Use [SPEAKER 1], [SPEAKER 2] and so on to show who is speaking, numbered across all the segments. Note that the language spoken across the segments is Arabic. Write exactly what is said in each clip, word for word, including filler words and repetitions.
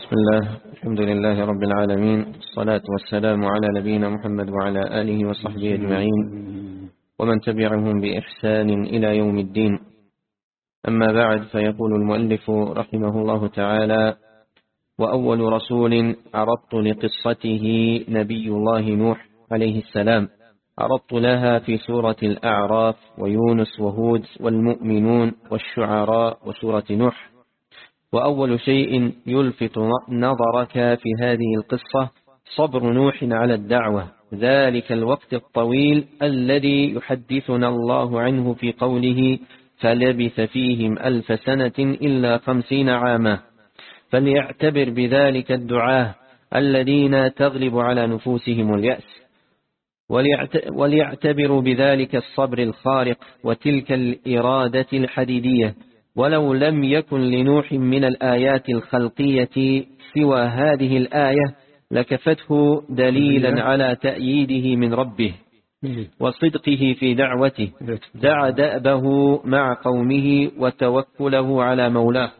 [SPEAKER 1] بسم الله، الحمد لله رب العالمين، الصلاة والسلام على نبينا محمد وعلى آله وصحبه أجمعين ومن تبعهم بإحسان إلى يوم الدين. أما بعد، فيقول المؤلف رحمه الله تعالى: وأول رسول عرضت لقصته نبي الله نوح عليه السلام، عرضت لها في سورة الأعراف ويونس وهود والمؤمنون والشعراء وسورة نوح. وأول شيء يلفت نظرك في هذه القصة صبر نوح على الدعوة، ذلك الوقت الطويل الذي يحدثنا الله عنه في قوله: فلبث فيهم ألف سنة إلا خمسين عاما. فليعتبر بذلك الدعاة الذين تغلب على نفوسهم اليأس، وليعتبر بذلك الصبر الخارق وتلك الإرادة الحديدية. ولو لم يكن لنوح من الآيات الخلقية سوى هذه الآية لكفته دليلا على تأييده من ربه وصدقه في دعوته، دعا دأبه مع قومه وتوكله على مولاه.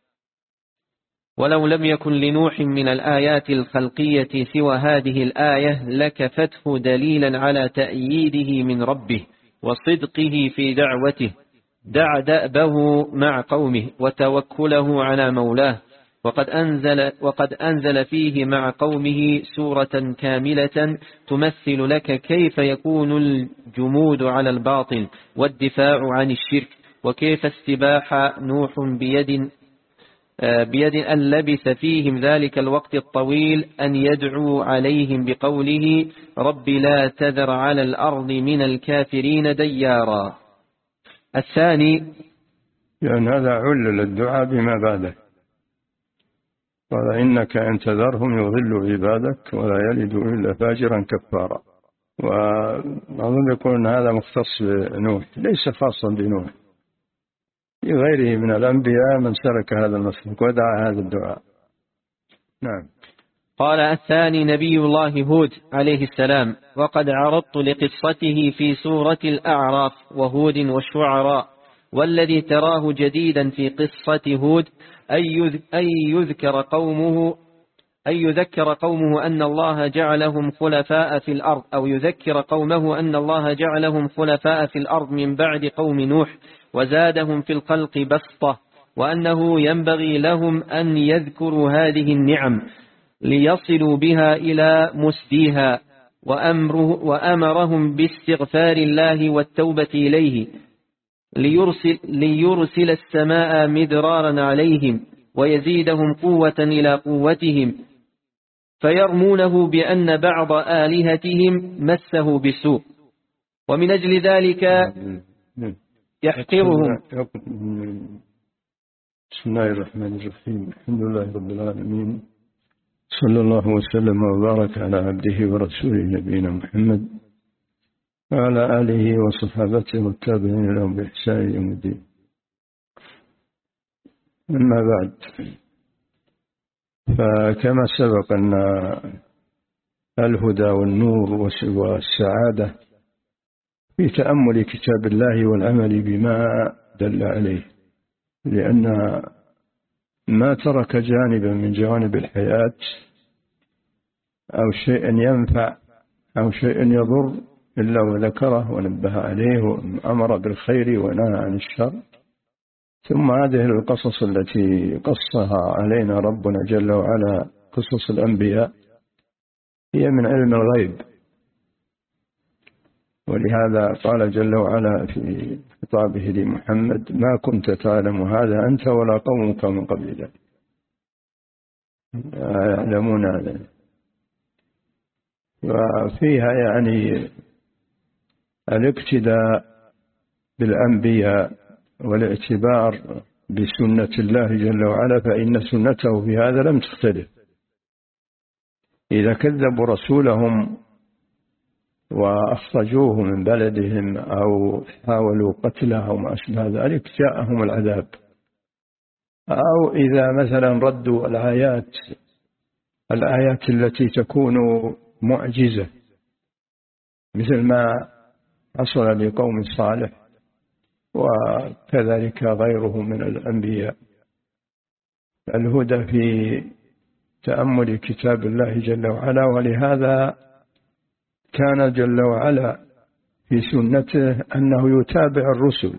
[SPEAKER 1] ولو لم يكن لنوح من الآيات الخلقية سوى هذه الآية لكفته دليلا على تأييده من ربه وصدقه في دعوته، دعا دأبه مع قومه وتوكله على مولاه. وقد أنزل, وقد أنزل فيه مع قومه سورة كاملة تمثل لك كيف يكون الجمود على الباطل والدفاع عن الشرك، وكيف استباح نوح بيد بيد أن لبث فيهم ذلك الوقت الطويل أن يدعو عليهم بقوله: رب لا تذر على الأرض من الكافرين ديارا. الثاني،
[SPEAKER 2] لأن هذا علل الدعاء بما بعده، قال: إنك إن تذرهم يضلوا عبادك ولا يلدوا إلا فاجرا كفارا. وأظن يكون هذا مختص بنوح، ليس خاصا بنوح، في غيره من الأنبياء من سلك هذا المسلك ودعا هذا الدعاء. نعم.
[SPEAKER 1] قال: الثاني نبي الله هود عليه السلام، وقد عرضت لقصته في سورة الأعراف وهود والشعراء. والذي تراه جديدا في قصة هود أن يذكر قومه أن يذكر قومه أن الله جعلهم خلفاء في الأرض أو يذكر قومه أن الله جعلهم خلفاء في الأرض من بعد قوم نوح وزادهم في الخلق بسطة، وأنه ينبغي لهم أن يذكروا هذه النعم ليصلوا بها إلى مسديها، وأمره وأمرهم باستغفار الله والتوبة إليه، ليرسل, ليرسل السماء مدرارا عليهم ويزيدهم قوة إلى قوتهم، فيرمونه بأن بعض آلهتهم مسه بسوء، ومن أجل ذلك يحقرهم.
[SPEAKER 2] بسم الله الرحمن الرحيم، الحمد لله رب العالمين، صلى الله وسلم وبارك على عبده ورسوله نبينا محمد وعلى آله وصحابته والتابعين لهم بإحسان يوم الدين. أما بعد، فكما سبق أن الهدى والنور والسعادة في تأمل كتاب الله والعمل بما دل عليه، لأن ما ترك جانبا من جوانب الحياة أو شيء ينفع أو شيء يضر إلا وذكره ونبه عليه وأمر بالخير ونهى عن الشر. ثم هذه القصص التي قصها علينا ربنا جل وعلا، قصص الأنبياء، هي من علم الغيب، ولهذا قال جل وعلا في خطابه لمحمد: ما كنت تعلم هذا أنت ولا قومك من قبل ذلك. يعلمون هذا، وفيها يعني الاقتداء بالأنبياء والاعتبار بسنة الله جل وعلا، فإن سنته في هذا لم تختلف. إذا كذبوا رسولهم وأخرجوه من بلدهم أو حاولوا قتله أو ما أشبه ذلك جاءهم العذاب، أو إذا مثلا ردوا الآيات الآيات التي تكون معجزة مثل ما حصل لقوم صالح وكذلك غيره من الأنبياء. الهدى في تأمل كتاب الله جل وعلا. ولهذا كان جل وعلا في سنته أنه يتابع الرسل،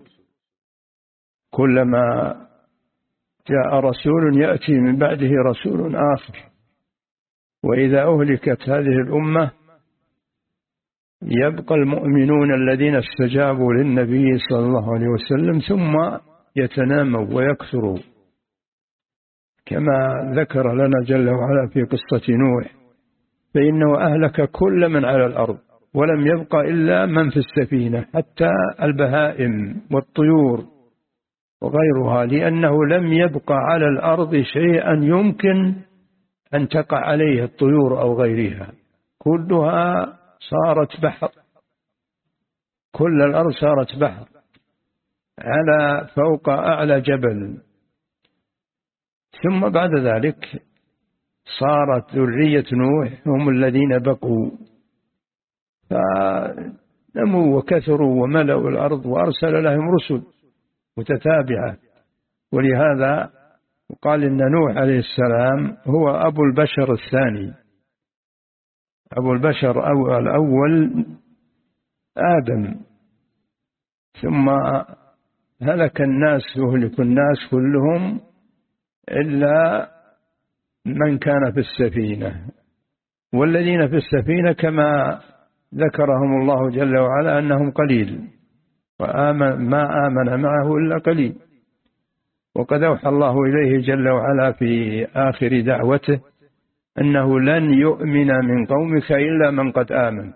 [SPEAKER 2] كلما جاء رسول يأتي من بعده رسول آخر. وإذا أهلكت هذه الأمة يبقى المؤمنون الذين استجابوا للنبي صلى الله عليه وسلم ثم يتناموا ويكثروا، كما ذكر لنا جل وعلا في قصة نوح، فإنه أهلك كل من على الأرض ولم يبق إلا من في السفينة، حتى البهائم والطيور وغيرها، لأنه لم يبق على الأرض شيئا يمكن أن تقع عليه الطيور أو غيرها، كلها صارت بحر، كل الأرض صارت بحر على فوق أعلى جبل. ثم بعد ذلك صارت ذرية نوح هم الذين بقوا، فنموا وكثروا وملأوا الأرض وأرسل لهم رسل متتابعة. ولهذا قال إن نوح عليه السلام هو أبو البشر الثاني، أبو البشر الأول آدم، ثم هلك الناس يهلك الناس كلهم إلا من كان في السفينة. والذين في السفينة كما ذكرهم الله جل وعلا أنهم قليل، وآمن ما آمن معه إلا قليل. وقد أوحى الله إليه جل وعلا في آخر دعوته أنه لن يؤمن من قومك إلا من قد آمن.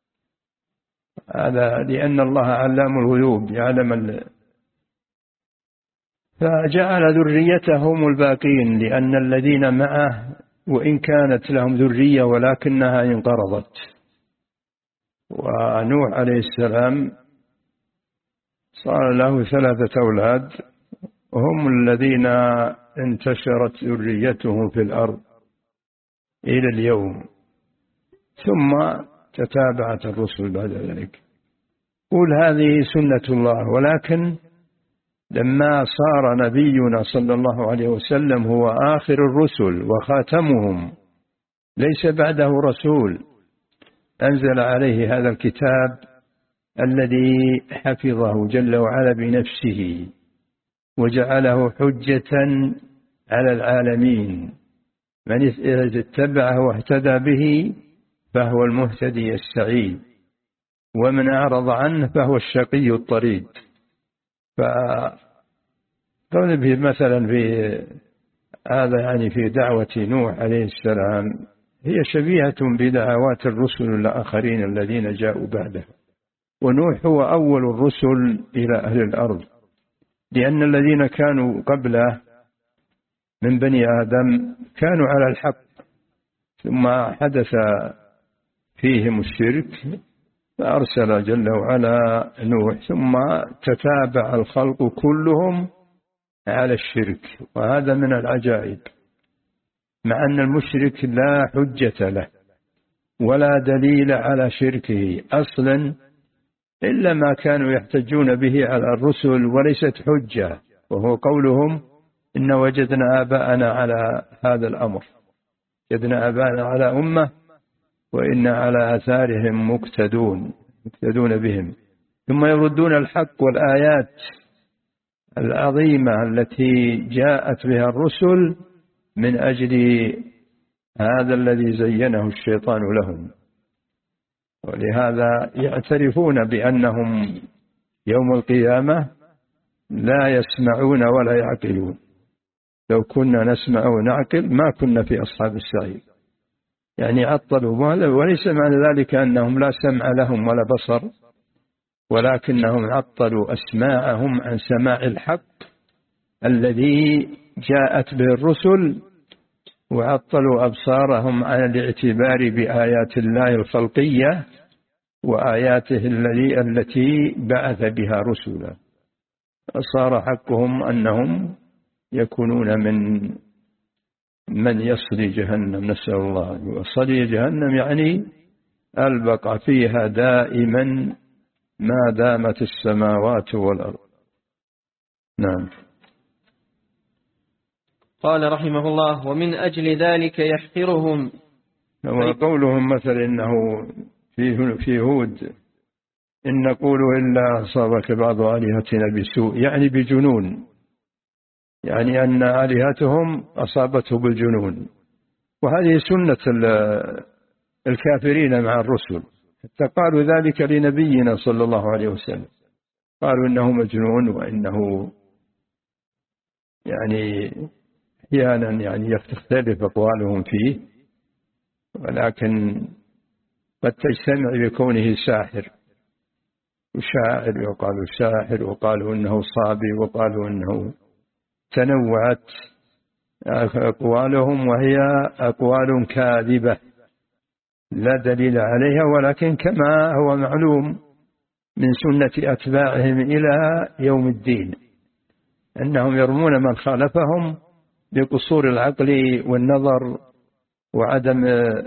[SPEAKER 2] هذا لأن الله علام الغيوب يعلم ال... فجعل ذريتهم الباقين، لأن الذين معه وإن كانت لهم ذرية ولكنها انقرضت. ونوح عليه السلام صار له ثلاثة أولاد هم الذين انتشرت ذريتهم في الأرض إلى اليوم، ثم تتابعت الرسل بعد ذلك. قل هذه سنة الله، ولكن لما صار نبينا صلى الله عليه وسلم هو آخر الرسل وخاتمهم ليس بعده رسول، أنزل عليه هذا الكتاب الذي حفظه جل وعلا بنفسه وجعله حجة على العالمين، من اتبعه واهتدى به فهو المهتدي السعيد، ومن أعرض عنه فهو الشقي الطريد. فقول به مثلا في هذا يعني في دعوة نوح عليه السلام هي شبيهة بدعوات الرسل الآخرين الذين جاءوا بعده. ونوح هو أول الرسل إلى أهل الأرض، لأن الذين كانوا قبله من بني آدم كانوا على الحق، ثم حدث فيهم الشرك فأرسل جل وعلا نوح، ثم تتابع الخلق كلهم على الشرك. وهذا من العجائب، مع أن المشرك لا حجة له ولا دليل على شركه أصلا إلا ما كانوا يحتجون به على الرسل وليست حجة، وهو قولهم إن وجدنا آباءنا على هذا الأمر، وجدنا آباءنا على أمة وإن على آثارهم مقتدون مقتدون بهم. ثم يردون الحق والآيات العظيمة التي جاءت بها الرسل من أجل هذا الذي زينه الشيطان لهم. ولهذا يعترفون بأنهم يوم القيامة لا يسمعون ولا يعقلون، لو كنا نسمع ونعقل ما كنا في أصحاب السعير. يعني عطلوا، وليس معنى ذلك أنهم لا سمع لهم ولا بصر، ولكنهم عطلوا أسماعهم عن سماع الحق الذي جاءت به الرسل، وعطلوا أبصارهم عن الاعتبار بآيات الله الخلقية وآياته التي بعث بها رسلا. صار حقهم أنهم يكونون من من يصلي جهنم، نسأل الله. وصلي جهنم يعني البقى فيها دائما ما دامت السماوات والأرض. نعم.
[SPEAKER 1] قال رحمه الله: ومن أجل ذلك يحقرهم.
[SPEAKER 2] وقولهم مثلا إنه في في هود إن نقول إلا أصابك بعض آلهتنا بسوء، يعني بجنون، يعني أن آلهتهم أصابته بالجنون، وهذه سنة الكافرين مع الرسل، حتى قالوا ذلك لنبينا صلى الله عليه وسلم، قالوا إنه مجنون وإنه يعني أحيانا يعني تختلف أقوالهم فيه، ولكن قد تجتمع بكونه ساحر وشاعر، وقالوا ساحر، وقالوا إنه صابي، وقالوا إنه تنوعت أقوالهم، وهي أقوال كاذبة لا دليل عليها، ولكن كما هو معلوم من سنة أتباعهم إلى يوم الدين أنهم يرمون من خالفهم بقصور العقل والنظر وعدم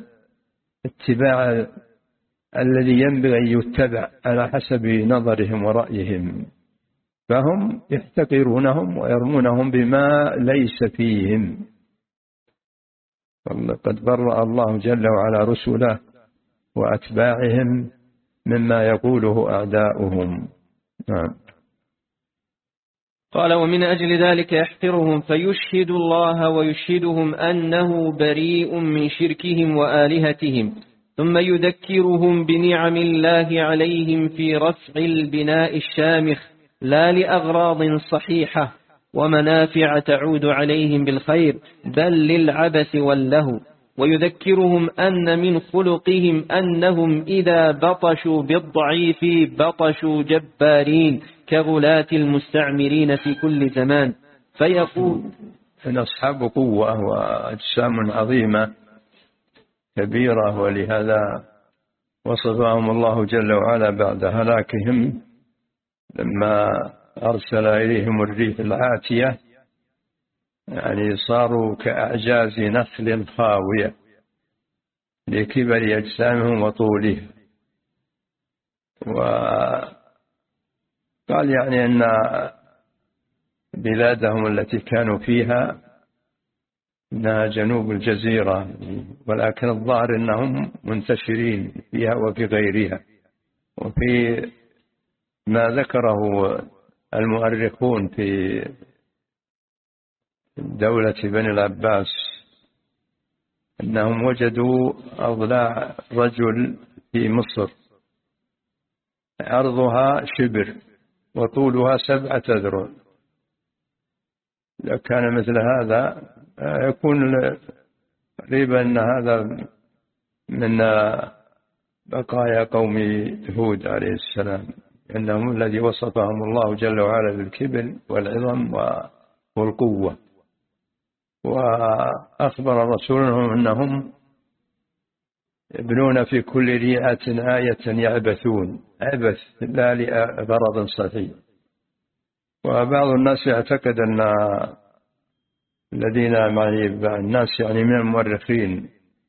[SPEAKER 2] اتباع الذي ينبغي أن يتبع على حسب نظرهم ورأيهم، فهم يحتقرونهم ويرمونهم بما ليس فيهم. قد برأ الله جل وعلا رسله وأتباعهم مما يقوله أعداؤهم. نعم.
[SPEAKER 1] قال: ومن أجل ذلك يحقرهم فيشهد الله ويشهدهم أنه بريء من شركهم وآلهتهم، ثم يذكرهم بنعم الله عليهم في رفع البناء الشامخ لا لأغراض صحيحة ومنافع تعود عليهم بالخير، بل للعبث واللهو. ويذكرهم أن من خلقهم أنهم إذا بطشوا بالضعيف بطشوا جبارين كغلاة المستعمرين في كل زمان. فيقول:
[SPEAKER 2] إن أصحاب قوة وأجسام عظيمة كبيرة، ولهذا وصفهم الله جل وعلا بعد هلاكهم لما أرسل إليهم الريح العاتية، يعني صاروا كأعجاز نخل خاوية لكبر أجسامهم وطولها. وقال يعني أن بلادهم التي كانوا فيها إنها جنوب الجزيرة، ولكن الظاهر أنهم منتشرين فيها وفي غيرها. وفي ما ذكره المؤرخون في دولة بني العباس أنهم وجدوا أضلاع رجل في مصر عرضها شبر وطولها سبعة أذرع. لو كان مثل هذا يكون قريبا أن هذا من بقايا قوم هود عليه السلام، إنهم الذي وصفهم الله جل وعلا بالكبر والعظم والقوة. وأخبر رسولهم أنهم يبنون في كل ريعة آية يعبثون، عبث لا لغرض صحيح. وبعض الناس يعتقد أن الذين معي الناس يعني من المؤرخين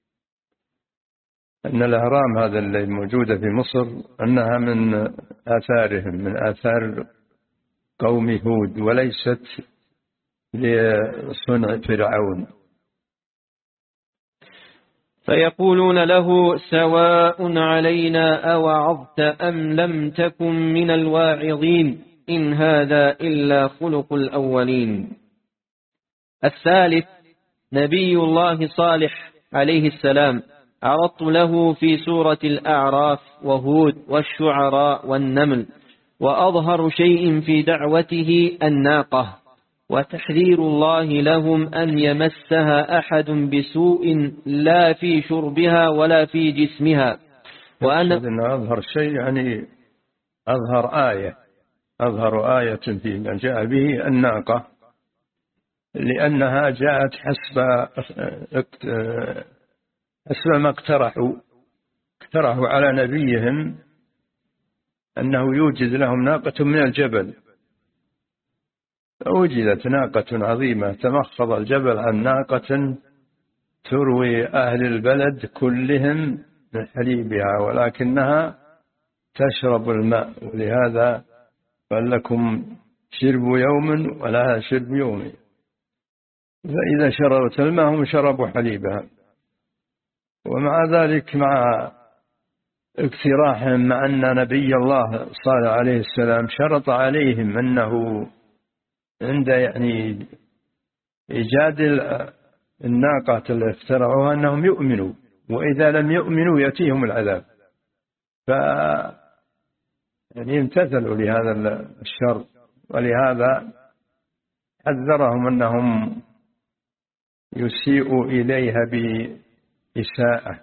[SPEAKER 2] أن الأهرام هذا اللي موجودة في مصر أنها من آثارهم، من آثار قوم هود، وليست لصنع فرعون.
[SPEAKER 1] فيقولون له: سواء علينا أوعظت أم لم تكن من الواعظين، إن هذا إلا خلق الأولين. الثالث نبي الله صالح عليه السلام، عرضت له في سورة الأعراف وهود والشعراء والنمل، وأظهر شيء في دعوته الناقة، وتحذير الله لهم أن يمسها أحد بسوء لا في شربها ولا في جسمها.
[SPEAKER 2] وأن أظهر شيء يعني أظهر آية، أظهر آية في من جاء به الناقة، لأنها جاءت حسب حسب ما اقترحوا اقترحوا على نبيهم أنه يوجد لهم ناقة من الجبل. وجدت ناقة عظيمة تمخض الجبل عن ناقة تروي أهل البلد كلهم من حليبها، ولكنها تشرب الماء، ولهذا قال لكم شرب يوم ولها شرب يوم. فإذا شربت الماء هم شربوا حليبها. ومع ذلك مع اقتراحهم، مع أن نبي الله صالح عليه السلام شرط عليهم أنه عند يعني إيجاد الناقة اللي اخترعوها أنهم يؤمنوا، وإذا لم يؤمنوا يأتيهم العذاب، ف يعني امتثلوا لهذا الشر. ولهذا حذرهم أنهم يسيئوا إليها بإساءة،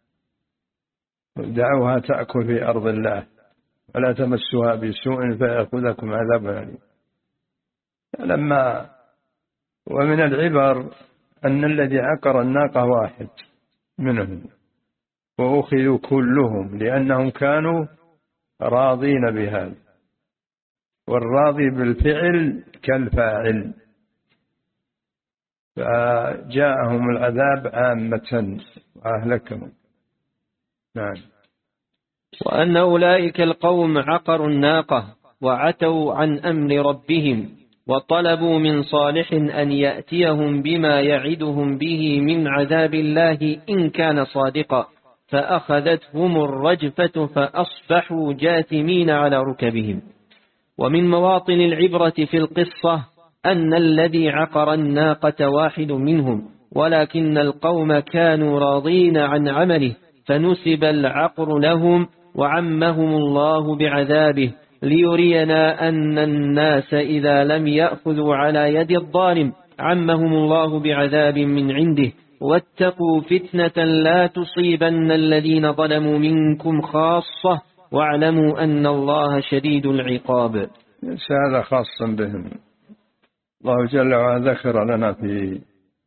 [SPEAKER 2] دعوها تأكل في أرض الله ولا تمسوها بسوء فيأخذكم عذاب أليم. لما ومن العبر أن الذي عقر الناقة واحد منهم وأخذوا كلهم لأنهم كانوا راضين بهذا، والراضي بالفعل كالفاعل، فجاءهم العذاب عامة وأهلكهم. نعم.
[SPEAKER 1] وأن أولئك القوم عقروا الناقة وعتوا عن أمر ربهم وطلبوا من صالح أن يأتيهم بما يعدهم به من عذاب الله إن كان صادقا، فأخذتهم الرجفة فأصبحوا جاثمين على ركبهم. ومن مواطن العبرة في القصة أن الذي عقر الناقة واحد منهم، ولكن القوم كانوا راضين عن عمله فنسب العقر لهم وعمهم الله بعذابه، ليرينا أن الناس إذا لم يأخذوا على يد الظالم عمهم الله بعذاب من عنده. واتقوا فتنة لا تصيبن الذين ظلموا منكم خاصة واعلموا أن الله شديد العقاب.
[SPEAKER 2] هذا خاص بهم. الله جل وعلا ذكر لنا في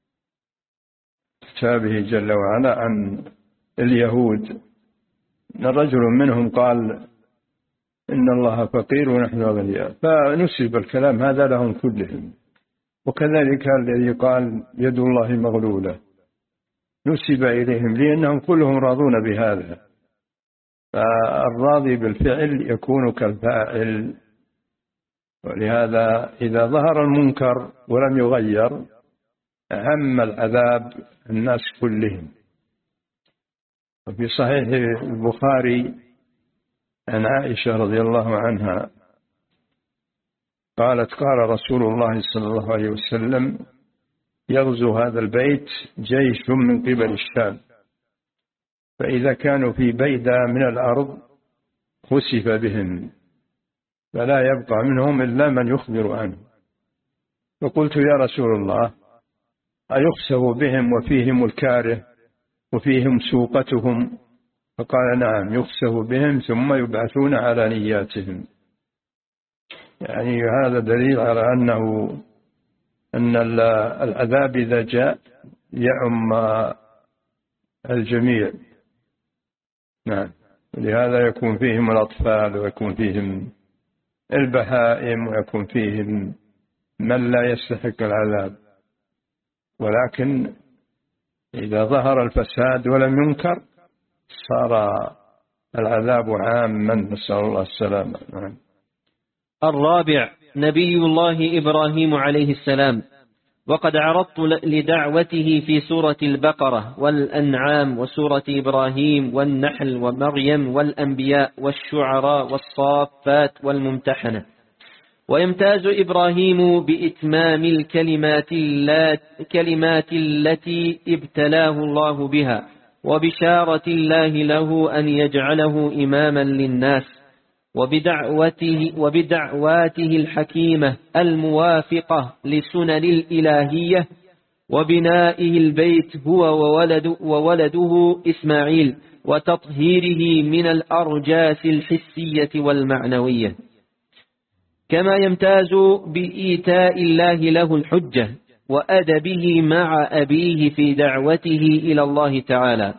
[SPEAKER 2] كتابه جل وعلا عن اليهود أن رجل منهم قال إن الله فقير ونحن أغنياء، فنسب الكلام هذا لهم كلهم. وكذلك الذي قال يد الله مغلولة نسب إليهم لأنهم كلهم راضون بهذا، فالراضي بالفعل يكون كالفاعل. ولهذا إذا ظهر المنكر ولم يغير أهم العذاب الناس كلهم. وفي صحيح البخاري عن عائشة رضي الله عنها قالت قال رسول الله صلى الله عليه وسلم يغزو هذا البيت جيش من قبل الشام، فإذا كانوا في بيدة من الأرض خسف بهم فلا يبقى منهم إلا من يخبر عنه. فقلت يا رسول الله أيخسف بهم وفيهم الكاره وفيهم سوقتهم؟ فقال نعم يخسف بهم ثم يبعثون على نياتهم. يعني هذا دليل على أنه أن العذاب إذا جاء يعم الجميع. نعم. لهذا يكون فيهم الأطفال ويكون فيهم البهائم ويكون فيهم من لا يستحق العذاب، ولكن إذا ظهر الفساد ولم ينكر صار العذاب عاما، نسأل الله السلامة. نعم.
[SPEAKER 1] الرابع نبي الله إبراهيم عليه السلام. وقد عرضت لدعوته في سورة البقرة والأنعام وسورة إبراهيم والنحل ومريم والأنبياء والشعراء والصافات والممتحنة. ويمتاز إبراهيم بإتمام الكلمات الكلمات التي ابتلاه الله بها، وبشارة الله له أن يجعله إماما للناس، وبدعوته وبدعواته الحكيمة الموافقة لسنن الإلهية، وبنائه البيت هو وولد وولده إسماعيل، وتطهيره من الأرجاس الحسية والمعنوية. كما يمتاز بإيتاء الله له الحجة وأدبه مع أبيه في دعوته إلى الله تعالى،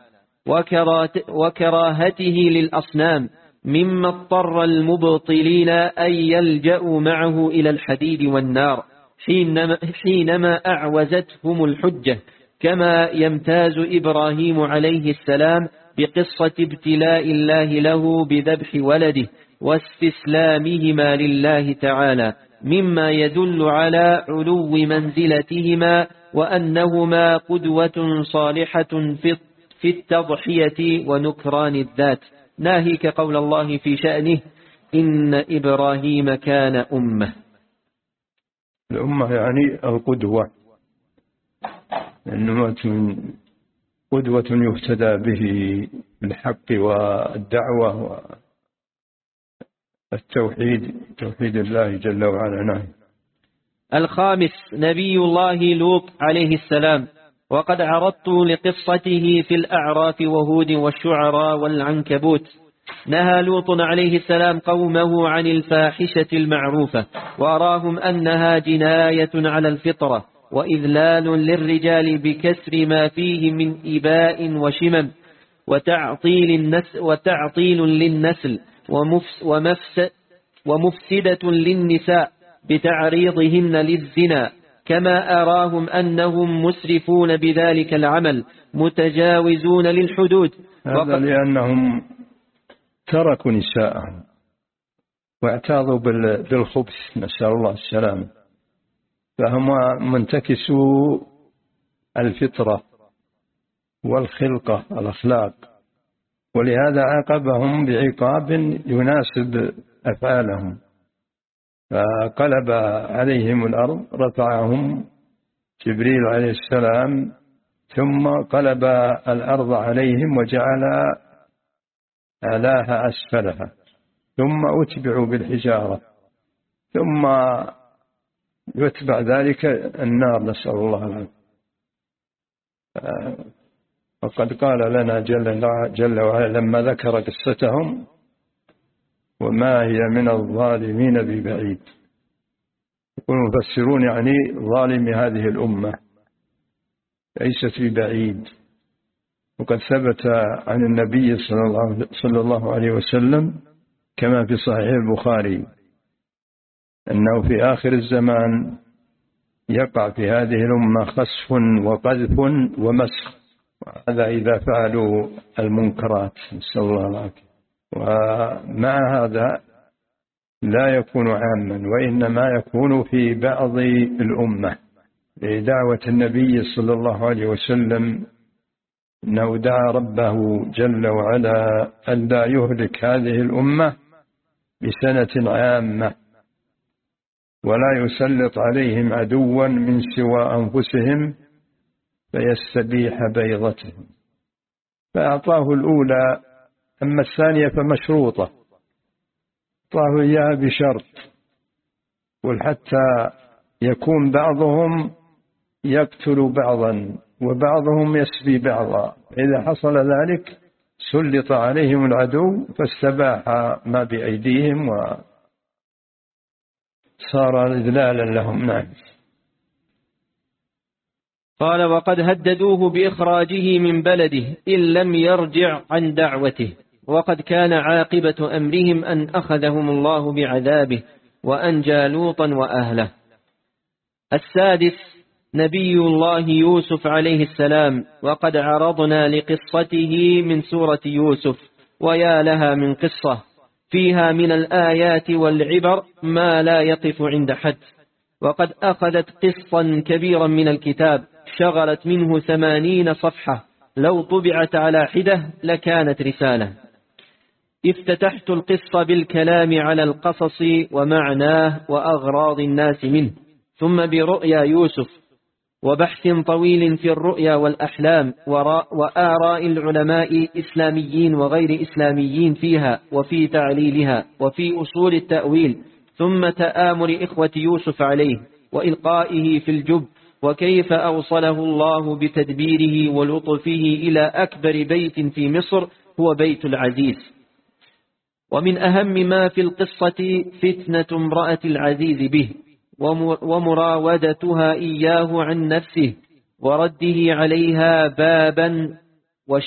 [SPEAKER 1] وكراهته للأصنام مما اضطر المبطلين أن يلجأوا معه إلى الحديد والنار حينما, حينما أعوزتهم الحجة. كما يمتاز إبراهيم عليه السلام بقصة ابتلاء الله له بذبح ولده واستسلامهما لله تعالى، مما يدل على علو منزلتهما وأنهما قدوة صالحة في التضحية ونكران الذات، ناهيك قول الله في شأنه إن إبراهيم كان أمة.
[SPEAKER 2] الأمة يعني القدوة، إنما قدوة يهتدى به بالحق والدعوة والتوحيد، توحيد الله جل وعلا. نعم.
[SPEAKER 1] الخامس نبي الله لوط عليه السلام، وقد عرضت لقصته في الأعراف وهود والشعراء والعنكبوت. نهى لوط عليه السلام قومه عن الفاحشة المعروفة، وأراهم أنها جناية على الفطرة وإذلال للرجال بكسر ما فيه من إباء وشمم وتعطيل, النسل وتعطيل للنسل ومفس ومفسدة للنساء بتعريضهن للزنا، كما أراهم أنهم مسرفون بذلك العمل متجاوزون للحدود.
[SPEAKER 2] هذا لأنهم تركوا نساءهم واعتاضوا بالخبث، نسأل الله السلامة، فهم منتكسوا الفطرة والخلقة الأخلاق، ولهذا عاقبهم بعقاب يناسب أفعالهم، فقلب عليهم الأرض، رفعهم جبريل عليه السلام ثم قلب الأرض عليهم وجعل أعلاها أسفلها، ثم أتبعوا بالحجارة، ثم يتبع ذلك النار، نسأل الله العافية. وقد قال لنا جل, جل وعلا لما ذكر قصتهم وما هي من الظالمين ببعيد. يقول المفسرون يعني ظالم هذه الأمة ليست ببعيد. وقد ثبت عن النبي صلى الله عليه وسلم كما في صحيح البخاري أنه في آخر الزمان يقع في هذه الأمة خسف وقذف ومسخ، وهذا إذا فعلوا المنكرات، نسأل الله العافية. ومع هذا لا يكون عاما، وإنما يكون في بعض الأمة، لدعوة النبي صلى الله عليه وسلم أنه دعا ربه جل وعلا أن لا يهلك هذه الأمة بسنة عامة، ولا يسلط عليهم عدوا من سوى أنفسهم فيستبيح بيضتهم، فأعطاه الأولى، أما الثانية فمشروطة، أعطاه إياها بشرط، وحتى يكون بعضهم يقتل بعضا وبعضهم يسبي بعضا، إذا حصل ذلك سلط عليهم العدو فاستباح ما بأيديهم وصار إذلالا لهم. نعم.
[SPEAKER 1] قال وقد هددوه بإخراجه من بلده إن لم يرجع عن دعوته، وقد كان عاقبة أمرهم أن أخذهم الله بعذابه وأنجى لوطا وأهله. السادس نبي الله يوسف عليه السلام، وقد عرضنا لقصته من سورة يوسف، ويا لها من قصة فيها من الآيات والعبر ما لا يقف عند حد، وقد أخذت قصا كبيرا من الكتاب شغلت منه ثمانين صفحة، لو طبعت على حدة لكانت رسالة. افتتحت القصة بالكلام على القصص ومعناه وأغراض الناس منه، ثم برؤيا يوسف وبحث طويل في الرؤيا والأحلام وآراء العلماء إسلاميين وغير إسلاميين فيها وفي تعليلها وفي أصول التأويل، ثم تآمر إخوة يوسف عليه وإلقائه في الجب، وكيف أوصله الله بتدبيره ولطفه إلى أكبر بيت في مصر هو بيت العزيز. ومن أهم ما في القصة فتنة امرأة العزيز به ومراودتها إياه عن نفسه ورده عليها بابا وش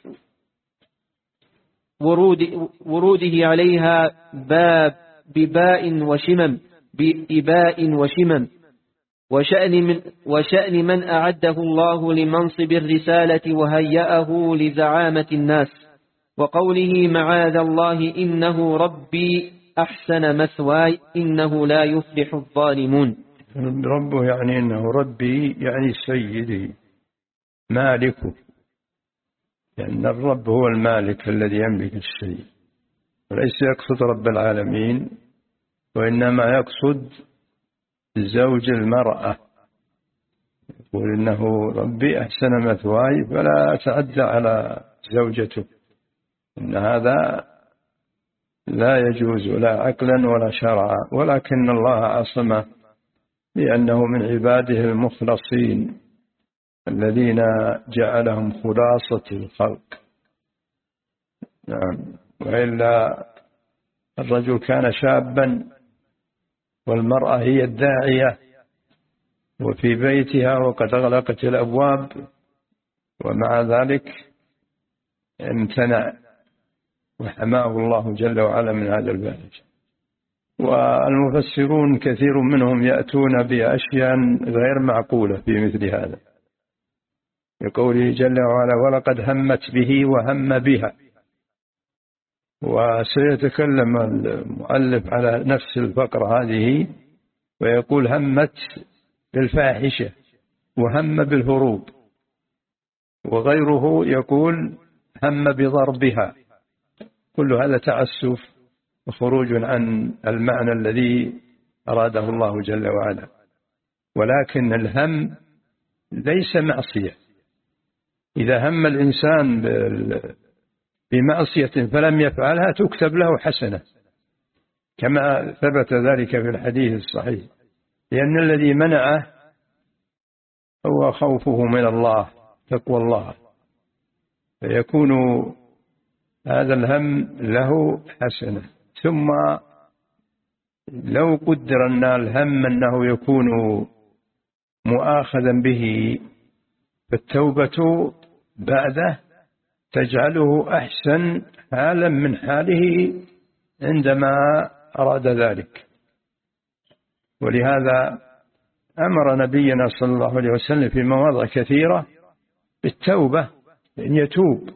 [SPEAKER 1] ورود وروده عليها باب بباء وشمم بإباء وشمم وشأن من, وشأن من أعده الله لمنصب الرسالة وهيأه لزعامة الناس، وقوله معاذ الله إنه ربي أحسن مثواي إنه لا يفلح الظالمون.
[SPEAKER 2] ربه يعني إنه ربي، يعني سيدي مالكه، لأن الرب هو المالك الذي يملك الشيء، وليس يقصد رب العالمين، وإنما يقصد زوج المرأة، يقول إنه ربي أحسن مثواي فلا أتعدى على زوجته، إن هذا لا يجوز لا عقلا ولا شرعا، ولكن الله عصمه لأنه من عباده المخلصين الذين جعلهم خلاصة الخلق. نعم، وإلا الرجل كان شابا والمرأة هي الداعية وفي بيتها وقد أغلقت الأبواب، ومع ذلك امتنع وحماه الله جل وعلا من هذا الفاحش. والمفسرون كثير منهم يأتون بأشياء غير معقولة في مثل هذا، يقوله جل وعلا ولقد همت به وهم بها. وسيتكلم المؤلف على نفس الفقرة هذه ويقول همت بالفاحشة وهم بالهروب، وغيره يقول هم بضربها. كل هذا تعسف وخروج عن المعنى الذي أراده الله جل وعلا. ولكن الهم ليس معصية، إذا هم الإنسان بمعصية فلم يفعلها تكتب له حسنة، كما ثبت ذلك في الحديث الصحيح، لأن الذي منعه هو خوفه من الله، تقوى الله، فيكون هذا الهم له حسنة. ثم لو قدر أن الهم أنه يكون مؤاخذا به، فالتوبة بعده تجعله أحسن حالا من حاله عندما أراد ذلك. ولهذا أمر نبينا صلى الله عليه وسلم في مواضع كثيرة بالتوبة، أن يتوب.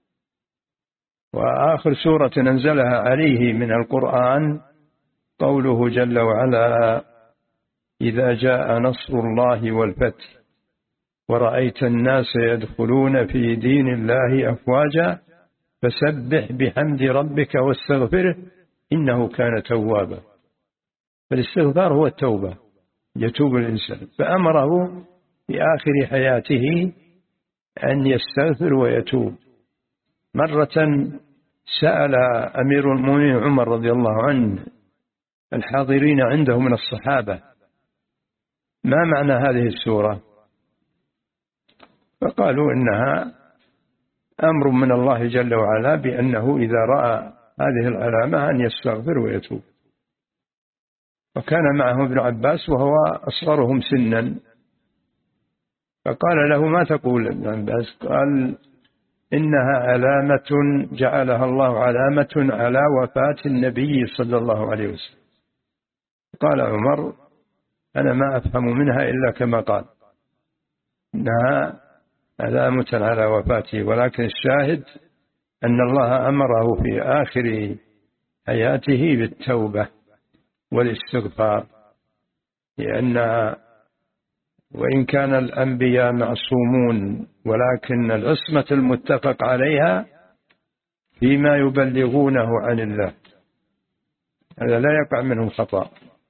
[SPEAKER 2] وآخر سورة أنزلها عليه من القرآن قوله جل وعلا إذا جاء نصر الله والفتح ورأيت الناس يدخلون في دين الله أفواجا فسبح بحمد ربك واستغفره إنه كان توابا. فالاستغفار هو التوبة، يتوب الإنسان، فأمره في آخر حياته أن يستغفر ويتوب. مرة سأل أمير المؤمنين عمر رضي الله عنه الحاضرين عنده من الصحابة ما معنى هذه السورة، فقالوا إنها أمر من الله جل وعلا بأنه إذا رأى هذه العلامة أن يستغفر ويتوب. وكان معه ابن عباس وهو أصغرهم سنا، فقال له ما تقول ابن عباس؟ قال إنها علامة جعلها الله علامة على وفاة النبي صلى الله عليه وسلم. قال عمر أنا ما أفهم منها إلا كما قال، إنها علامة على وفاته، ولكن الشاهد أن الله أمره في آخر حياته بالتوبة والاستغفار، لأن وإن كان الأنبياء معصومون ولكن العصمة المتفق عليها فيما يبلغونه عن الله، هذا لا يقع منهم خطأ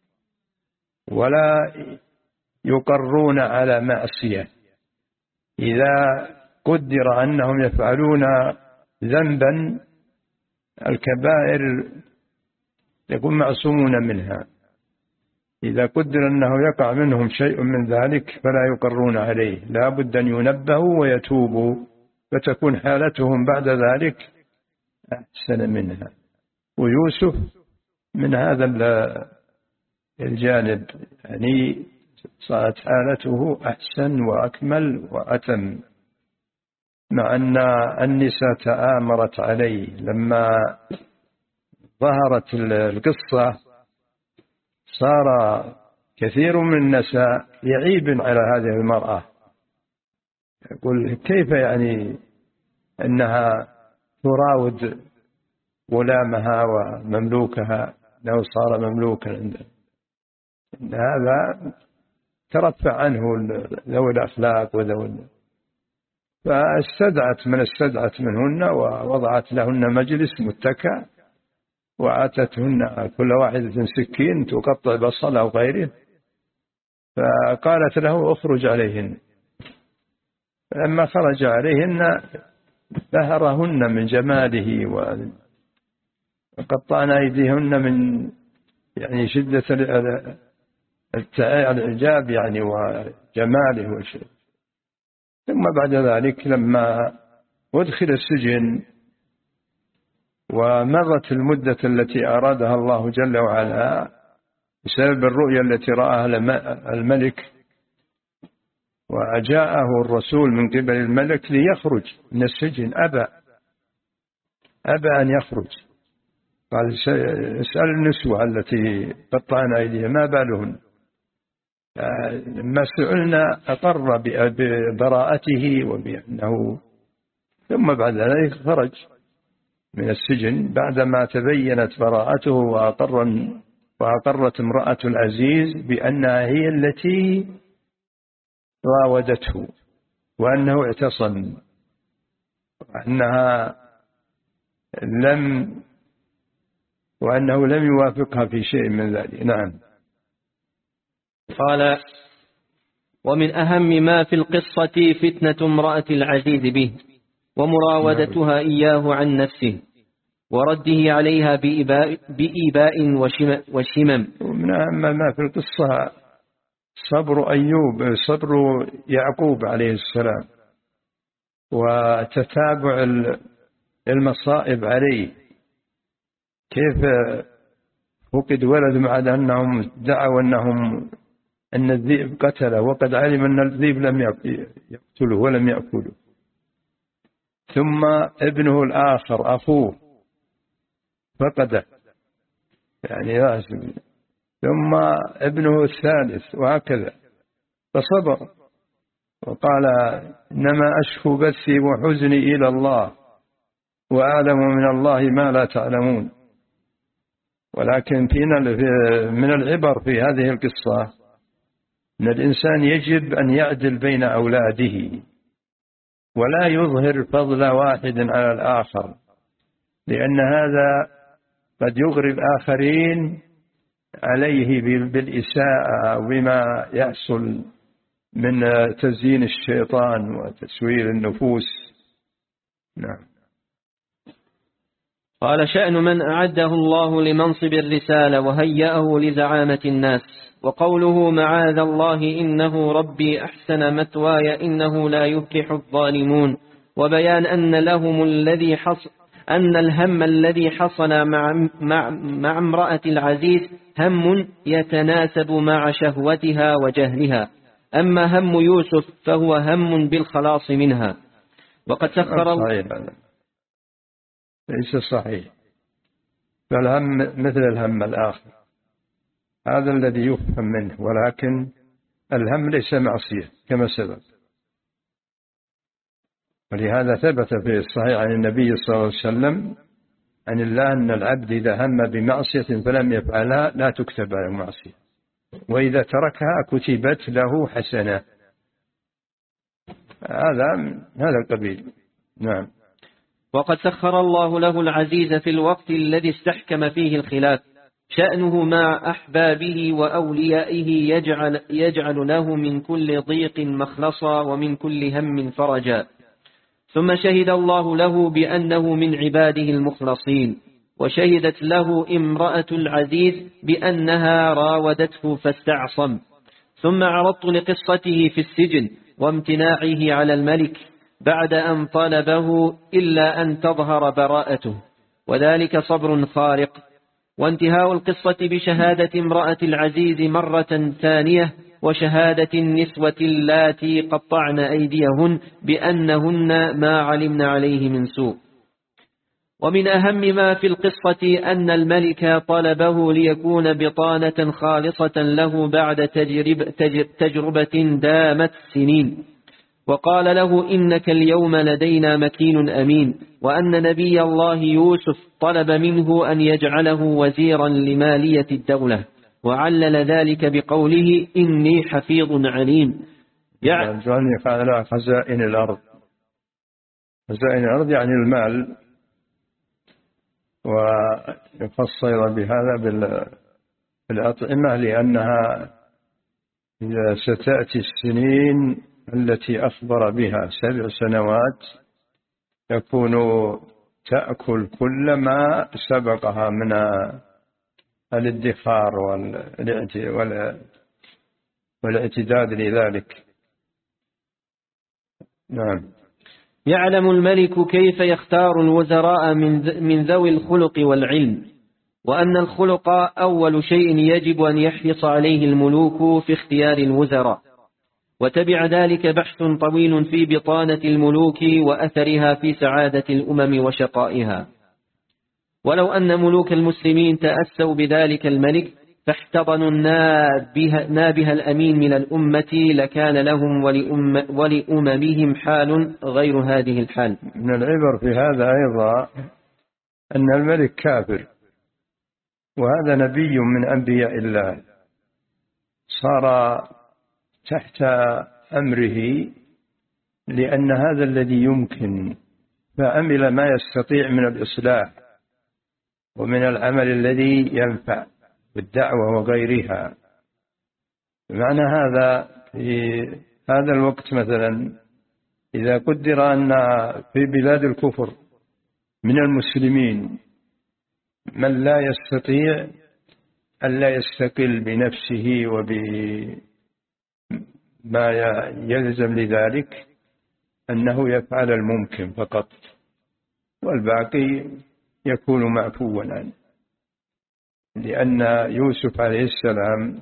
[SPEAKER 2] ولا يقرون على معصية. إذا قدر أنهم يفعلون ذنبا الكبائر يكون معصومون منها، إذا قدر أنه يقع منهم شيء من ذلك فلا يقرون عليه، لا بد أن ينبهوا ويتوبوا، فتكون حالتهم بعد ذلك أحسن منها. ويوسف من هذا الجانب، يعني صارت حالته أحسن وأكمل وأتم، مع أن النساء تآمرت عليه. لما ظهرت القصة صار كثير من النساء يعيب على هذه المرأة، يقول كيف يعني أنها تراود غلامها ومملوكها لو صار مملوكا عنده. هذا ترفع عنه ذوي الأخلاق وذوي، فاستدعت من استدعت منهن ووضعت لهن مجلس متكأ وآتتهن كل واحدة سكين تقطع بصل أو غيره، فقالت له اخرج عليهن. فلما خرج عليهن بهرهن من جماله وقطعنا أيديهن من يعني شدة الإعجاب يعني وجماله والشيء. ثم بعد ذلك لما أدخل السجن ومرت المدة التي أرادها الله جل وعلا بسبب الرؤيا التي رآها الملك، وجاءه الرسول من قبل الملك ليخرج من السجن، أبى أبى أن يخرج. قال اسأل النسوة التي قطعن أيديها ما بالهن. لما سئلنا أقر ببراءته وبأنه، ثم بعد ذلك خرج من السجن بعدما تبينت براءته وأقر وأقرت امرأة العزيز بأنها هي التي راودته وأنه اعتصم وأنها لم وأنه لم يوافقها في شيء من ذلك. نعم.
[SPEAKER 1] قال: ومن أهم ما في القصة فتنة امرأة العزيز به ومراودتها إياه عن نفسه ورده عليها بإيباء, بإيباء وشمم.
[SPEAKER 2] ومن أهم ما في القصة صبر أيوب صبر يعقوب عليه السلام وتتابع المصائب عليه، كيف فقد ولد مع أنهم دعوا أنهم أن الذئب قتله وقد علم أن الذئب لم يقتله ولم يأكله. ثم ابنه الآخر أخوه فقده يعني راسم، ثم ابنه الثالث وهكذا، فصبر وقال إنما أشكو بثي وحزني إلى الله وأعلم من الله ما لا تعلمون. ولكن فينا من العبر في هذه القصة أن الإنسان يجب أن يعدل بين أولاده ولا يظهر فضل واحد على الآخر، لأن هذا قد يغري الآخرين عليه بالإساءة وبما يحصل من تزيين الشيطان وتسوير النفوس. نعم.
[SPEAKER 1] قال: شأن من أعده الله لمنصب الرسالة وهيأه لزعامة الناس، وقوله معاذ الله إنه ربي أحسن مثواي إنه لا يفلح الظالمون، وبيان أن لهم الذي حصل أن الهم الذي حصل مع, مع, مع امرأة العزيز هم يتناسب مع شهوتها وجهلها، أما هم يوسف فهو هم بالخلاص منها. وقد سخر الله
[SPEAKER 2] ليس صحيح، فالهم مثل الهم الآخر، هذا الذي يفهم منه، ولكن الهم ليس معصية كما سبق. ولهذا ثبت في الصحيح عن النبي صلى الله عليه وسلم عن الله أن العبد إذا هم بمعصية فلم يفعلها لا تكتب له معصية، وإذا تركها كتبت له حسنة. هذا هذا القبيل. نعم.
[SPEAKER 1] وقد سخر الله له العزيز في الوقت الذي استحكم فيه الخلاف، شأنه مع أحبابه وأوليائه يجعل, يجعل له من كل ضيق مخلصا ومن كل هم فرجا. ثم شهد الله له بأنه من عباده المخلصين، وشهدت له امرأة العزيز بأنها راودته فاستعصم. ثم عرضت لقصته في السجن وامتناعه على الملك بعد أن طلبه إلا أن تظهر براءته، وذلك صبر خارق. وانتهاء القصة بشهادة امرأة العزيز مرة ثانية وشهادة النسوة اللاتي قطعن أيديهن بأنهن ما علمن عليه من سوء. ومن أهم ما في القصة أن الملك طلبه ليكون بطانة خالصة له بعد تجرب تجربة دامت سنين، وقال له إنك اليوم لدينا مكين أمين، وأن نبي الله يوسف طلب منه أن يجعله وزيرا لمالية الدولة، وعلل ذلك بقوله إني حفيظ عليم.
[SPEAKER 2] يعني على خزائن الأرض. خزائن الأرض يعني المال، ويفصل بهذا بالأطعمة، لأنها إذا ستأتي السنين التي أخبر بها سبع سنوات يكون تأكل كل ما سبقها من الادخار والاعتداد لذلك. نعم.
[SPEAKER 1] يعلم الملك كيف يختار الوزراء من ذوي الخلق والعلم، وأن الخلق أول شيء يجب أن يحرص عليه الملوك في اختيار الوزراء، وتبع ذلك بحث طويل في بطانة الملوك وأثرها في سعادة الأمم وشقائها. ولو أن ملوك المسلمين تأسوا بذلك الملك فاحتضنوا النابه, نابه الأمين من الأمة لكان لهم ولأم ولأممهم حال غير هذه الحال.
[SPEAKER 2] من العبر في هذا أيضا أن الملك كافر، وهذا نبي من أنبياء الله صار تحت أمره لأن هذا الذي يمكن، فعمل ما يستطيع من الإصلاح ومن العمل الذي ينفع بالدعوة وغيرها. بمعنى هذا في هذا الوقت مثلا إذا قدر أن في بلاد الكفر من المسلمين من لا يستطيع أن لا يستقل بنفسه وبما يلزم لذلك أنه يفعل الممكن فقط والباقي يكون معفوا عنه، لأن يوسف عليه السلام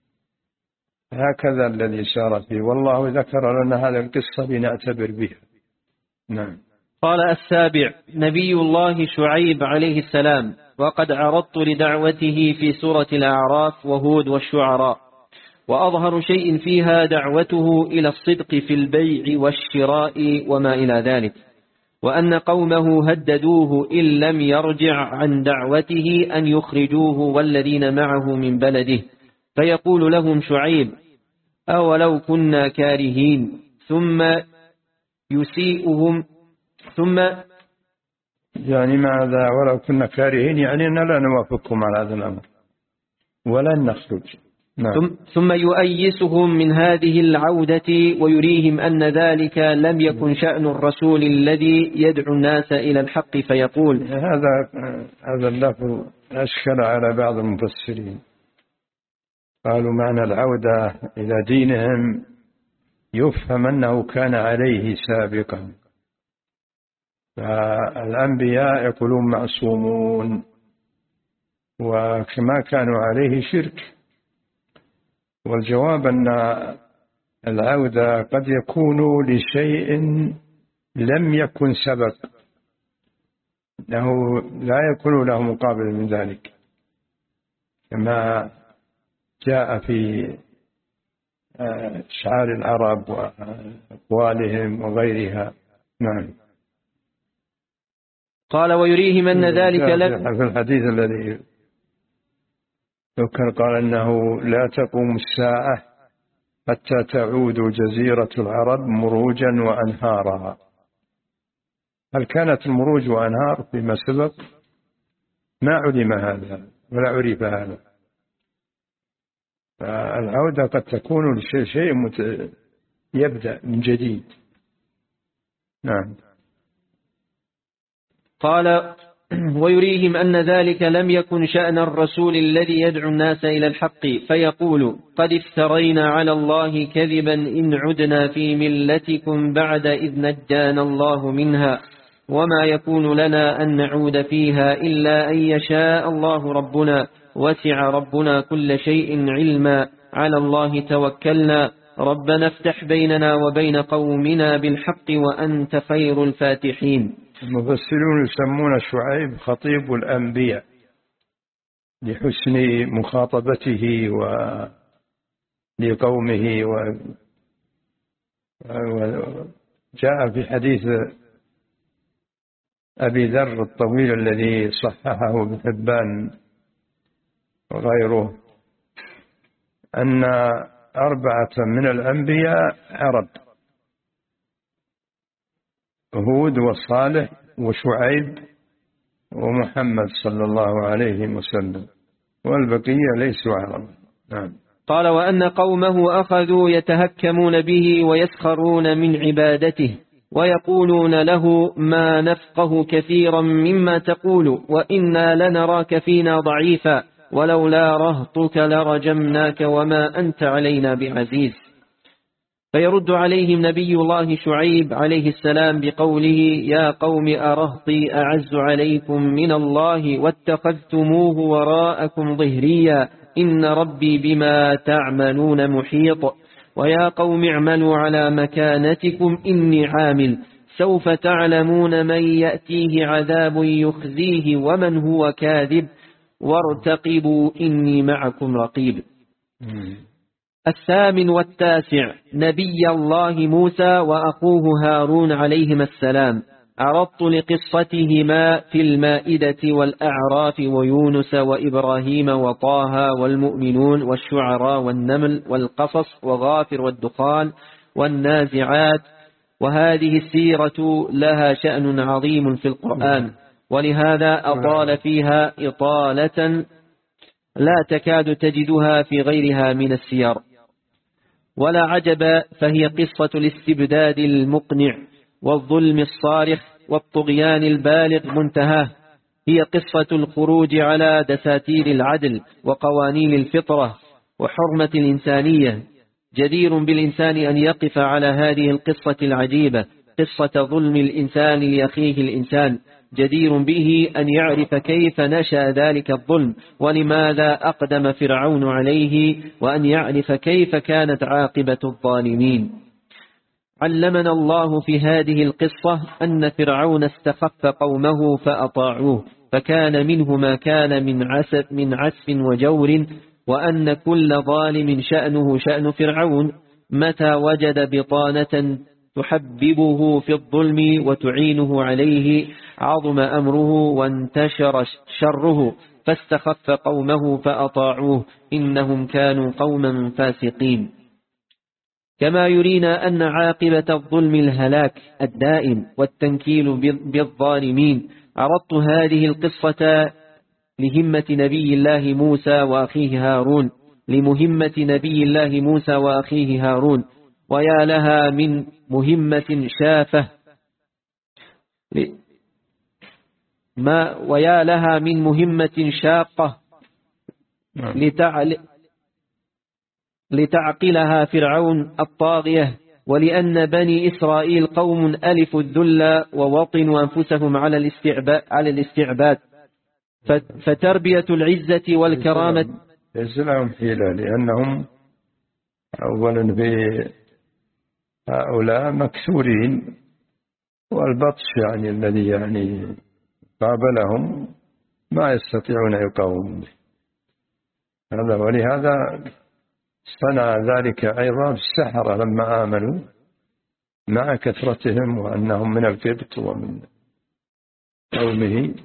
[SPEAKER 2] هكذا الذي سار فيه، والله ذكر لنا هذه القصة لنعتبر بها. نعم.
[SPEAKER 1] قال السابع: نبي الله شعيب عليه السلام، وقد عرضت لدعوته في سورة الأعراف وهود والشعراء، وأظهر شيء فيها دعوته إلى الصدق في البيع والشراء وما إلى ذلك، وأن قومه هددوه إن لم يرجع عن دعوته أن يخرجوه والذين معه من بلده، فيقول لهم شعيب: أولو كنا كارهين، ثم يسيئهم ثم
[SPEAKER 2] يعني ماذا ولو كنا كارهين؟ يعني أننا لا نوافقكم على هذا الأمر ولن نخرج.
[SPEAKER 1] نعم. ثم يؤيسهم من هذه العودة ويريهم أن ذلك لم يكن شأن الرسول الذي يدعو الناس إلى الحق، فيقول:
[SPEAKER 2] هذا هذا اللفظ أشكل على بعض المفسرين، قالوا معنى العودة إلى دينهم يفهم أنه كان عليه سابقا، فالأنبياء يقولون معصومون وكما كانوا عليه شرك. والجواب أن العودة قد يكون لشيء لم يكن سبق، أنه لا يكون له مقابل من ذلك، كما جاء في شعار العرب وأقوالهم وغيرها. نعم.
[SPEAKER 1] قال: ويريهم أن ذلك لم
[SPEAKER 2] في الحديث الذي ذكر قال أنه لا تقوم الساعة حتى تعود جزيرة العرب مروجا وأنهارها. هل كانت المروج وأنهار فيما سبق؟ ما علم هذا ولا عرف هذا. فالعودة قد تكون لشيء شيء يبدأ من جديد. نعم.
[SPEAKER 1] قال: ويريهم أن ذلك لم يكن شأن الرسول الذي يدعو الناس إلى الحق، فيقول: قد افترينا على الله كذبا إن عدنا في ملتكم بعد إذ نجانا الله منها، وما يكون لنا أن نعود فيها إلا أن يشاء الله ربنا، وسع ربنا كل شيء علما، على الله توكلنا، ربنا افتح بيننا وبين قومنا بالحق وأنت خير الفاتحين.
[SPEAKER 2] المفسرون يسمون شعيب خطيب الأنبياء لحسن مخاطبته ولقومه، وجاء في حديث أبي ذر الطويل الذي صححه ابن حبان وغيره أن أربعة من الأنبياء عرب: هود وصالح وشعيب ومحمد صلى الله عليه وسلم، والبقية ليسوا عرب. نعم.
[SPEAKER 1] قال: وأن قومه أخذوا يتهكمون به ويسخرون من عبادته ويقولون له: ما نفقه كثيرا مما تقول وإنا لنراك فينا ضعيفا ولولا رهطك لرجمناك وما أنت علينا بعزيز. فيرد عليهم نبي الله شعيب عليه السلام بقوله: يا قوم أرهطي أعز عليكم من الله واتخذتموه وراءكم ظهريا إن ربي بما تعملون محيط. ويا قوم اعملوا على مكانتكم إني عامل سوف تعلمون من يأتيه عذاب يخزيه ومن هو كاذب وارتقبوا إني معكم رقيب. الثامن والتاسع نبي الله موسى وأخوه هارون عليهما السلام. عرضت لقصتهما في المائدة والأعراف ويونس وإبراهيم وطه والمؤمنون والشعراء والنمل والقصص وغافر والدخان والنازعات، وهذه السيرة لها شأن عظيم في القرآن، ولهذا أطال فيها إطالة لا تكاد تجدها في غيرها من السير. ولا عجب، فهي قصة الاستبداد المقنع والظلم الصارخ والطغيان البالغ منتهاه. هي قصة الخروج على دساتير العدل وقوانين الفطرة وحرمة الإنسانية. جدير بالإنسان أن يقف على هذه القصة العجيبة، قصة ظلم الإنسان لأخيه الإنسان. جدير به أن يعرف كيف نشأ ذلك الظلم ولماذا أقدم فرعون عليه، وأن يعرف كيف كانت عاقبة الظالمين. علمنا الله في هذه القصة أن فرعون استخف قومه فأطاعوه، فكان منه ما كان من عسف, من عسف وجور، وأن كل ظالم شأنه شأن فرعون. متى وجد بطانة تحببه في الظلم وتعينه عليه عظم أمره وانتشر شره، فاستخف قومه فأطاعوه إنهم كانوا قوما فاسقين. كما يرينا أن عاقبة الظلم الهلاك الدائم والتنكيل بالظالمين. عرضت هذه القصة لهمة نبي الله موسى وأخيه هارون لمهمة نبي الله موسى وأخيه هارون ويا لها من مهمة شافة ما ويا لها من مهمة شاقة لتعل لتعقلها فرعون الطاغية، ولأن بني إسرائيل قوم ألفوا الذل ووطنوا أنفسهم على الاستعباد, على الاستعباد فتربية العزة والكرامة
[SPEAKER 2] ليس لهم حيلة، لأنهم أولا بهؤلاء مكسورين، والبطش يعني الذي يعني قابلهم ما يستطيعون يقاومون هذا. ولهذا صنع ذلك أيضا السحرة لما آمنوا مع كثرتهم وأنهم من القبط ومن قومه،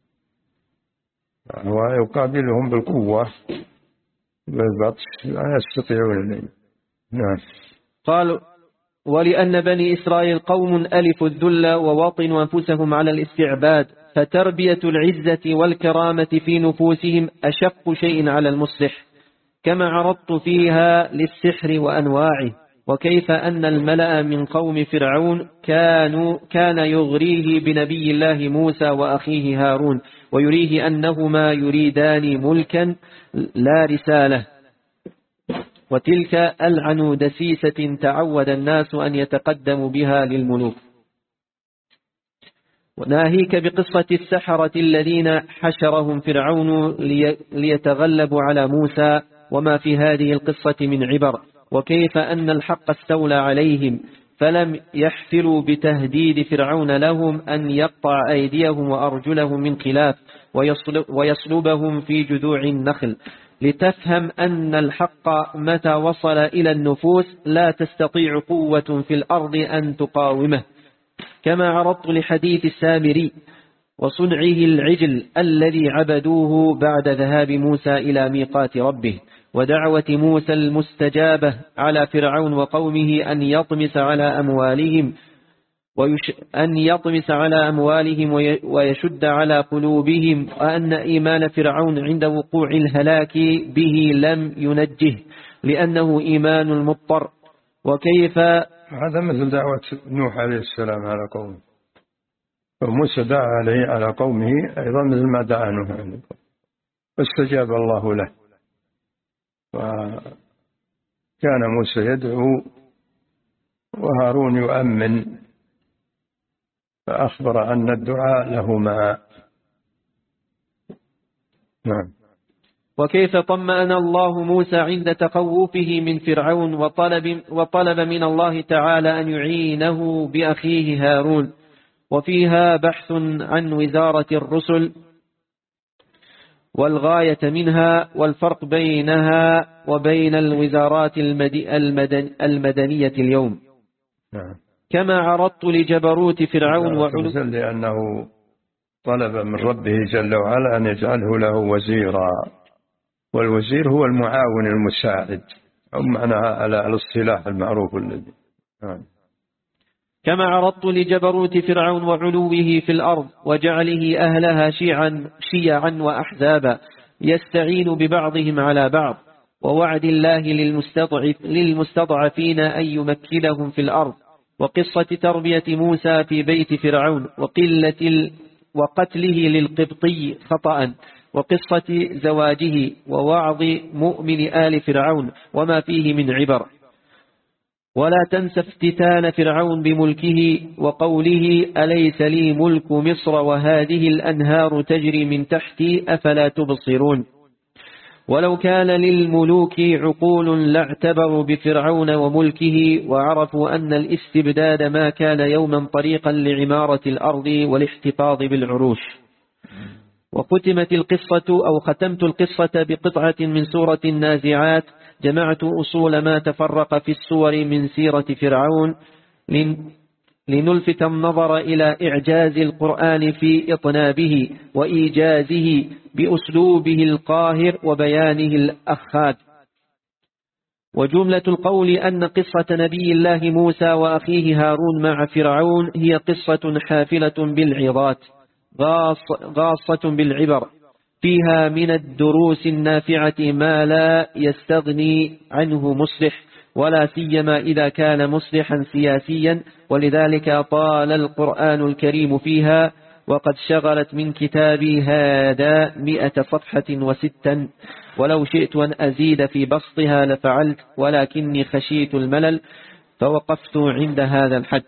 [SPEAKER 2] ويقابلهم بالقوة بالبطش لا يستطيعون. نعم.
[SPEAKER 1] قال: ولأن بني إسرائيل قوم ألفوا الذل ووطنوا أنفسهم على الاستعباد، فتربية العزة والكرامة في نفوسهم أشق شيء على المصلح. كما عرضت فيها للسحر وأنواعه، وكيف أن الملأ من قوم فرعون كانوا كان يغريه بنبي الله موسى وأخيه هارون، ويريه أنهما يريدان ملكا لا رسالة، وتلك ألعن دسيسة تعود الناس أن يتقدموا بها للملوك. وناهيك بقصة السحرة الذين حشرهم فرعون ليتغلبوا على موسى، وما في هذه القصة من عبر، وكيف أن الحق استولى عليهم فلم يحفلوا بتهديد فرعون لهم أن يقطع أيديهم وأرجلهم من خلاف ويصلبهم في جذوع النخل، لتفهم أن الحق متى وصل إلى النفوس لا تستطيع قوة في الأرض أن تقاومه. كما عرضت لحديث السامري وصنعه العجل الذي عبدوه بعد ذهاب موسى إلى ميقات ربه، ودعوة موسى المستجابة على فرعون وقومه أن يطمس على أموالهم ويش أن يطمس على أموالهم ويشد على قلوبهم، وأن إيمان فرعون عند وقوع الهلاك به لم ينجه لأنه إيمان المضطر. وكيف
[SPEAKER 2] هذا مثل دعوة نوح عليه السلام على قومه، وموسى دعا عليه على قومه أيضا مثل ما دعا نوح عليه فاستجاب الله له. وكان موسى يدعو وهارون يؤمن، فأخبر أن الدعاء له معا. نعم.
[SPEAKER 1] وكيف طمأن الله موسى عند تخوفه من فرعون وطلب, وطلب من الله تعالى أن يعينه بأخيه هارون. وفيها بحث عن وزارة الرسل والغاية منها والفرق بينها وبين الوزارات المدن المدنية اليوم.
[SPEAKER 2] نعم.
[SPEAKER 1] كما عرضت لجبروت فرعون وعلو،
[SPEAKER 2] لأنه طلب من ربه جل وعلا أن يجعله له وزيرا، والوزير هو المعاون المساعد أو معناها على الاصطلاح المعروف الذي. نعم.
[SPEAKER 1] كما عرضت لجبروت فرعون وعلوه في الأرض وجعله أهلها شيعا, شيعا وأحزابا يستعين ببعضهم على بعض، ووعد الله للمستضعف للمستضعفين أن يمكنهم في الأرض، وقصة تربية موسى في بيت فرعون وقلة وقتله للقبطي خطأ، وقصة زواجه ووعظ مؤمن آل فرعون وما فيه من عبر. ولا تنس افتتان فرعون بملكه وقوله أليس لي ملك مصر وهذه الأنهار تجري من تحتي أفلا تبصرون. ولو كان للملوك عقول لاعتبروا بفرعون وملكه وعرفوا أن الاستبداد ما كان يوما طريقا لعمارة الأرض والاحتفاظ بالعروش. وختمت القصة أو ختمت القصة بقطعة من سورة النازعات. جمعت أصول ما تفرق في السور من سيرة فرعون لنلفت النظر إلى إعجاز القرآن في إطنابه وإيجازه بأسلوبه القاهر وبيانه الأخاذ. وجملة القول أن قصة نبي الله موسى وأخيه هارون مع فرعون هي قصة حافلة بالعظات غاصة بالعبر، فيها من الدروس النافعة ما لا يستغني عنه مصلح، ولا سيما إذا كان مصلحا سياسيا، ولذلك طال القرآن الكريم فيها، وقد شغلت من كتابي هذا مئة صفحة وستا، ولو شئت أن أزيد في بسطها لفعلت، ولكني خشيت الملل فوقفت عند هذا الحد.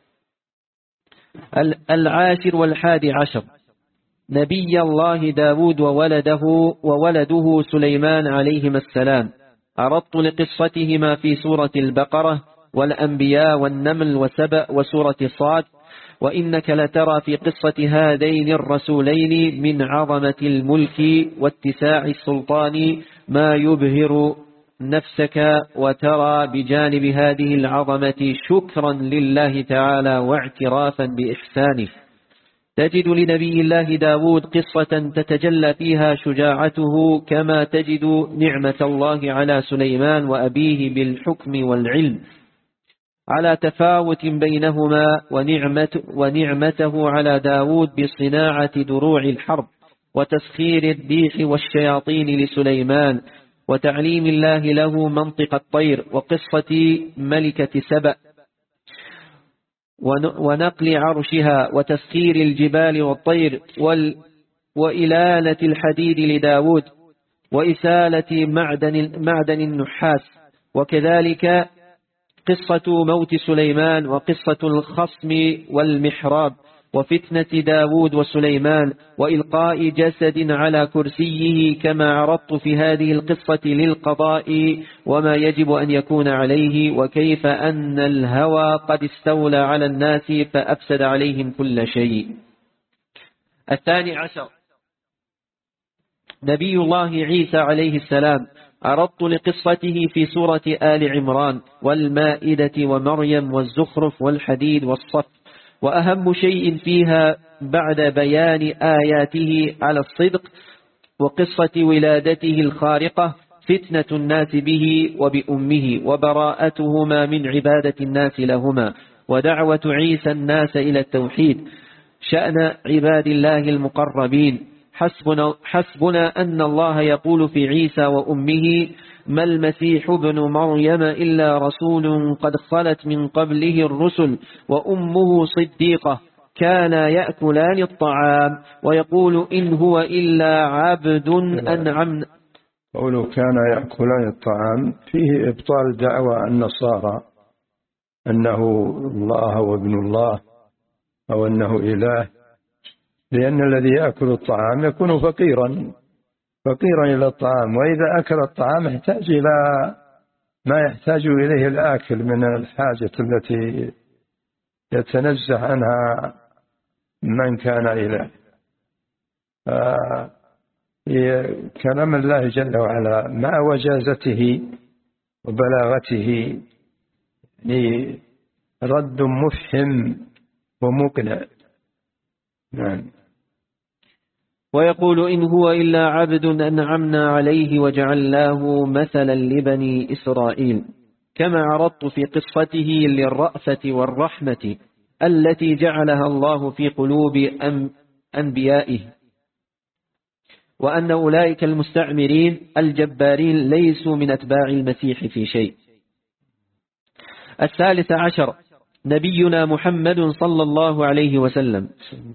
[SPEAKER 1] العاشر والحادي عشر نبي الله داود وولده وولده سليمان عليهما السلام. عرضت لقصتهما في سورة البقرة والأنبياء والنمل وسبأ وسورة صاد. وإنك لترى في قصة هذين الرسولين من عظمة الملك واتساع السلطان ما يبهر نفسك، وترى بجانب هذه العظمة شكرا لله تعالى واعترافا بإحسانه. تجد لنبي الله داود قصة تتجلى فيها شجاعته، كما تجد نعمة الله على سليمان وأبيه بالحكم والعلم على تفاوت بينهما، ونعمة ونعمته على داود بصناعة دروع الحرب وتسخير الريح والشياطين لسليمان، وتعليم الله له منطق الطير، وقصة ملكة سبأ ونقل عرشها وتسخير الجبال والطير وإلالة الحديد لداود وإسالة معدن, معدن النحاس. وكذلك قصة موت سليمان وقصة الخصم والمحراب وفتنة داود وسليمان وإلقاء جسد على كرسيه، كما عرضت في هذه القصة للقضاء وما يجب أن يكون عليه، وكيف أن الهوى قد استولى على الناس فأفسد عليهم كل شيء. الثاني عشر نبي الله عيسى عليه السلام. عرضت لقصته في سورة آل عمران والمائدة ومريم والزخرف والحديد والصف. وأهم شيء فيها بعد بيان آياته على الصدق وقصة ولادته الخارقة فتنة الناس به وبأمه وبراءتهما من عبادة الناس لهما، ودعوة عيسى الناس إلى التوحيد شأن عباد الله المقربين. حسبنا, حسبنا أن الله يقول في عيسى وأمه: ما المسيح ابن مريم إلا رسول قد خلت من قبله الرسل وأمه صديقة كانا يأكلان الطعام. ويقول إن هو إلا عبد أنعمنا.
[SPEAKER 2] قوله كان يأكلان الطعام فيه إبطال دعوى النصارى أنه الله وابن الله أو أنه إله، لأن الذي يأكل الطعام يكون فقيرا فقيرا إلى الطعام، وإذا أكل الطعام يحتاج إلى ما يحتاج إليه الآكل من الحاجة التي يتنزه عنها من كان إله. كلام الله جل وعلا مع وجازته وبلاغته يعني رد مفهم ومقنع. نعم.
[SPEAKER 1] ويقول إن هو إلا عبد أنعمنا عليه وجعلناه مثلا لبني إسرائيل، كما عرضت في قصته للرأفة والرحمة التي جعلها الله في قلوب أنبيائه، وأن أولئك المستعمرين الجبارين ليسوا من أتباع المسيح في شيء. الثالث عشر نبينا محمد صلى الله عليه وسلم،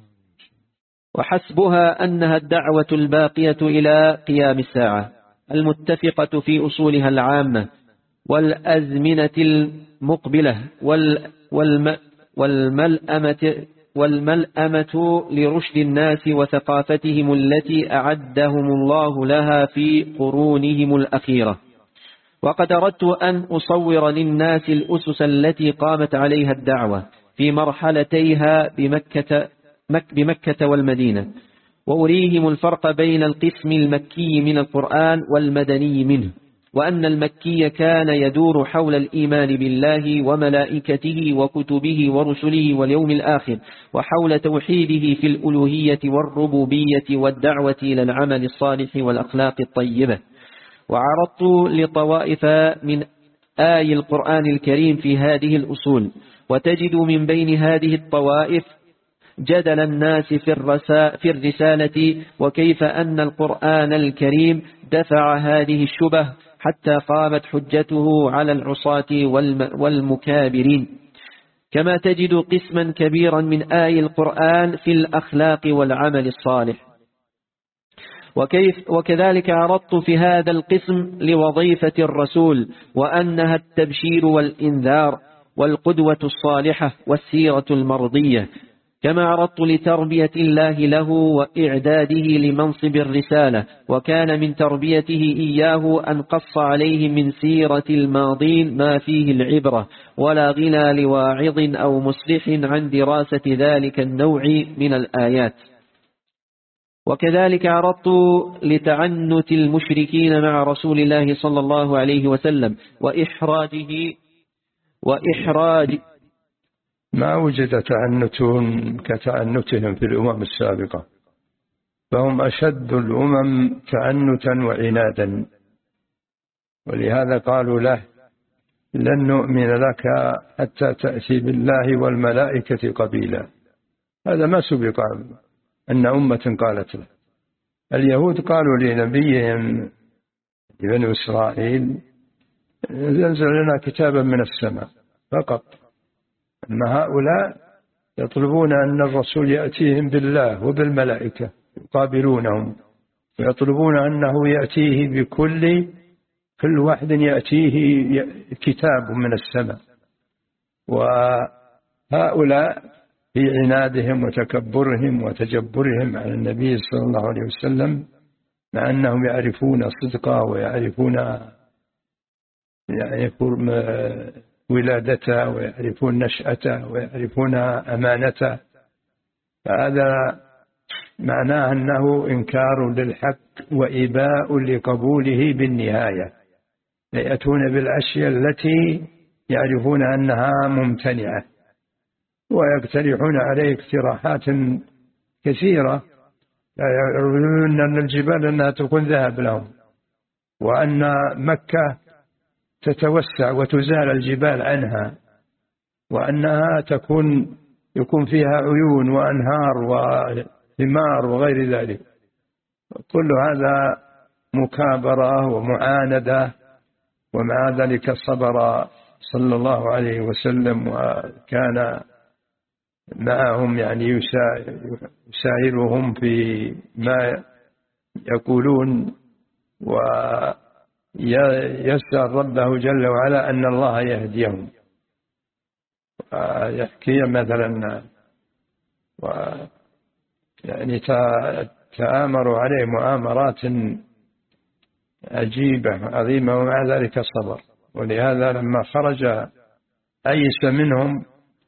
[SPEAKER 1] وحسبها أنها الدعوة الباقية إلى قيام الساعة المتفقة في أصولها العامة والأزمنة المقبلة والم والملأمة, والملأمة لرشد الناس وثقافتهم التي أعدهم الله لها في قرونهم الأخيرة. وقد أردت أن أصور للناس الأسس التي قامت عليها الدعوة في مرحلتيها بمكة, مك بمكة والمدينة، وأريهم الفرق بين القسم المكي من القرآن والمدني منه، وأن المكي كان يدور حول الإيمان بالله وملائكته وكتبه ورسله واليوم الآخر، وحول توحيده في الألوهية والربوبية والدعوة إلى العمل الصالح والأخلاق الطيبة. وعرضت لطوائف من آي القرآن الكريم في هذه الأصول، وتجد من بين هذه الطوائف جدل الناس في الرسالة، وكيف أن القرآن الكريم دفع هذه الشبه حتى قامت حجته على العصاة والمكابرين. كما تجد قسما كبيرا من آي القرآن في الأخلاق والعمل الصالح. وكيف وكذلك عرضت في هذا القسم لوظيفة الرسول، وأنها التبشير والإنذار والقدوة الصالحة والسيرة المرضية. كما عرضت لتربية الله له وإعداده لمنصب الرسالة، وكان من تربيته إياه أن قص عليه من سيرة الماضين ما فيه العبرة، ولا غنى لواعظ أو مصلح عن دراسة ذلك النوع من الآيات. وكذلك عرضت لتعنت المشركين مع رسول الله صلى الله عليه وسلم وإحراجه وإحراج
[SPEAKER 2] ما وجد تعنت كتعنتهم في الأمم السابقة، فهم أشد الأمم تعنتا وعنادا، ولهذا قالوا له لن نؤمن لك حتى تأتي بالله والملائكة قبيلا. هذا ما سبق أن أمة قالت له. اليهود قالوا لنبيهم بني إسرائيل ينزل لنا كتابا من السماء فقط، أما هؤلاء يطلبون أن الرسول يأتيهم بالله وبالملائكة يقابلونهم، ويطلبون أنه يأتيه بكل كل واحد يأتيه كتاب من السماء. وهؤلاء في عنادهم وتكبرهم وتجبرهم على النبي صلى الله عليه وسلم، مع أنهم يعرفون صدقه ويعرفون يعرفون ولادته ويعرفون نشأته ويعرفون أمانته، فهذا معناه أنه إنكار للحق وإباء لقبوله بالنهاية، يأتون بالأشياء التي يعرفون أنها ممتنعة، ويقترحون عليه اقتراحات كثيرة، يرون أن الجبال أنها تكون ذهب لهم، وأن مكة تتوسع وتزال الجبال عنها، وأنها تكون يكون فيها عيون وأنهار وثمار وغير ذلك. كل هذا مكابرة ومعاندة، ومع ذلك صبر صلى الله عليه وسلم، وكان معهم يعني يسايرهم في ما يقولون، ويسأل ربه جل وعلا أن الله يهديهم. يحكي مثلا يعني تآمروا عليه مؤامرات عجيبة عظيمة، ومع ذلك صبر. ولهذا لما خرج أيس منهم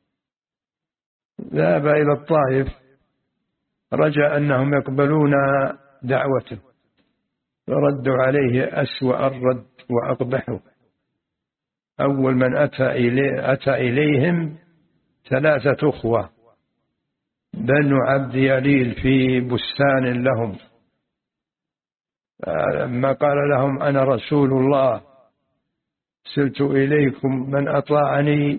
[SPEAKER 2] ذهب إلى الطائف، رجع أنهم يقبلون دعوته، فردوا عليه أسوأ الرد وأقبحه. أول من أتى, إليه أتى إليهم ثلاثة أخوة بنو عبد يليل في بستان لهم، لما قال لهم أنا رسول الله سرت إليكم من أطاعني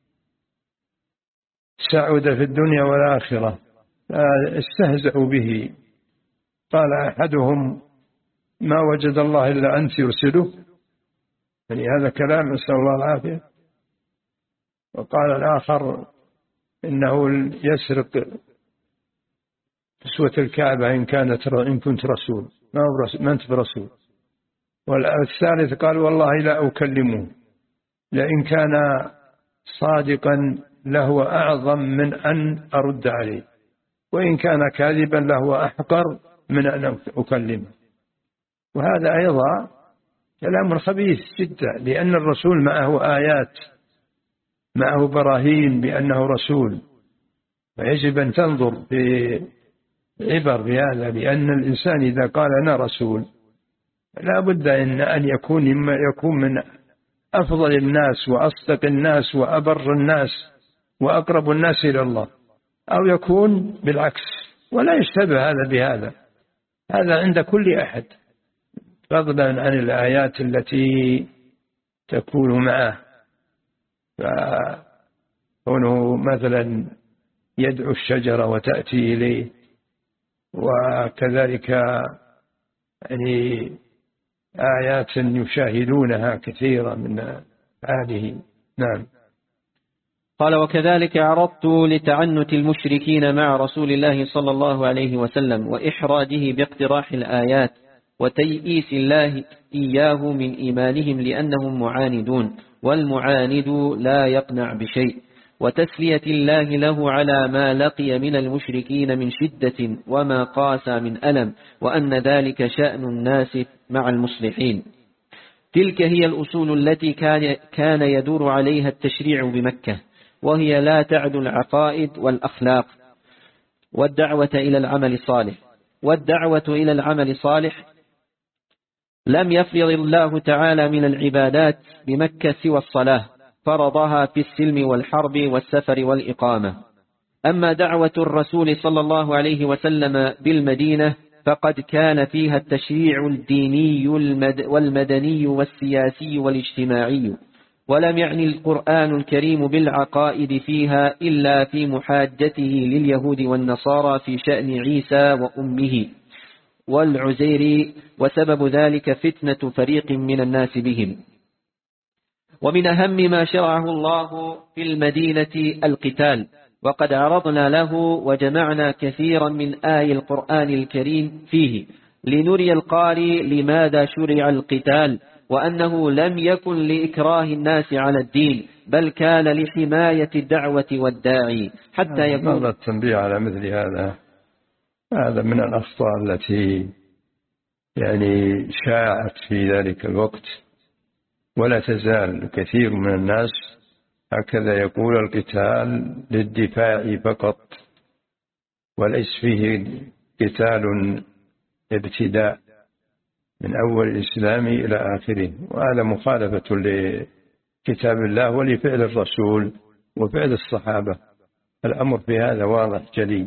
[SPEAKER 2] سعد في الدنيا والآخرة، استهزأوا به. قال أحدهم ما وجد الله إلا أنت يرسله، يعني هذا كلام نسأل الله العافية. وقال الآخر إنه يسرق كسوة الكعبة إن كانت إن كنت رسول، ما أنت برسول. والثالث قال والله لا أكلمه، لئن كان صادقا لهو أعظم من أن أرد عليه، وإن كان كاذبا لهو أحقر من أن أكلمه. وهذا أيضا كلام خبيث جدا، لأن الرسول معه آيات، معه براهين بأنه رسول، فيجب أن تنظر في عبر بهذا، لأن الإنسان إذا قال أنا رسول لا بد إن أن يكون يكون من أفضل الناس وأصدق الناس وأبر الناس وأقرب الناس إلى الله، أو يكون بالعكس، ولا يشتبه هذا بهذا. هذا عند كل أحد، فضلا عن الآيات التي تكون معه. فكونه مثلا يدعو الشجرة وتأتي إليه، وكذلك يعني آيات يشاهدونها كثيرا من آله. نعم.
[SPEAKER 1] قال وكذلك عرضت لتعنت المشركين مع رسول الله صلى الله عليه وسلم وإحراجه باقتراح الآيات وتيئيس الله إياه من إيمانهم لأنهم معاندون، والمعاند لا يقنع بشيء، وتسلية الله له على ما لقي من المشركين من شدة وما قاسى من ألم، وأن ذلك شأن الناس مع المصلحين. تلك هي الأصول التي كان يدور عليها التشريع بمكة، وهي لا تعد العقائد والأخلاق والدعوة إلى العمل الصالح. والدعوة إلى العمل الصالح لم يفرض الله تعالى من العبادات بمكة سوى الصلاة، فرضها في السلم والحرب والسفر والإقامة. أما دعوة الرسول صلى الله عليه وسلم بالمدينة فقد كان فيها التشريع الديني والمدني والسياسي والاجتماعي، ولم يعني القرآن الكريم بالعقائد فيها إلا في محاجته لليهود والنصارى في شأن عيسى وأمه والعزير، وسبب ذلك فتنة فريق من الناس بهم. ومن أهم ما شرعه الله في المدينة القتال، وقد عرضنا له وجمعنا كثيرا من آي القرآن الكريم فيه لنري القارئ لماذا شرع القتال، وأنه لم يكن لإكراه الناس على الدين، بل كان لحماية الدعوة والداعي حتى يكون.
[SPEAKER 2] ماذا التنبيه على مثل هذا؟ هذا من الأخطاء التي يعني شاعت في ذلك الوقت، ولا تزال كثير من الناس هكذا يقول القتال للدفاع فقط، وليس فيه قتال ابتداء من أول الإسلام إلى آخره. وهذا مخالفة لكتاب الله ولفعل الرسول وفعل الصحابة. الأمر في هذا واضح جلي.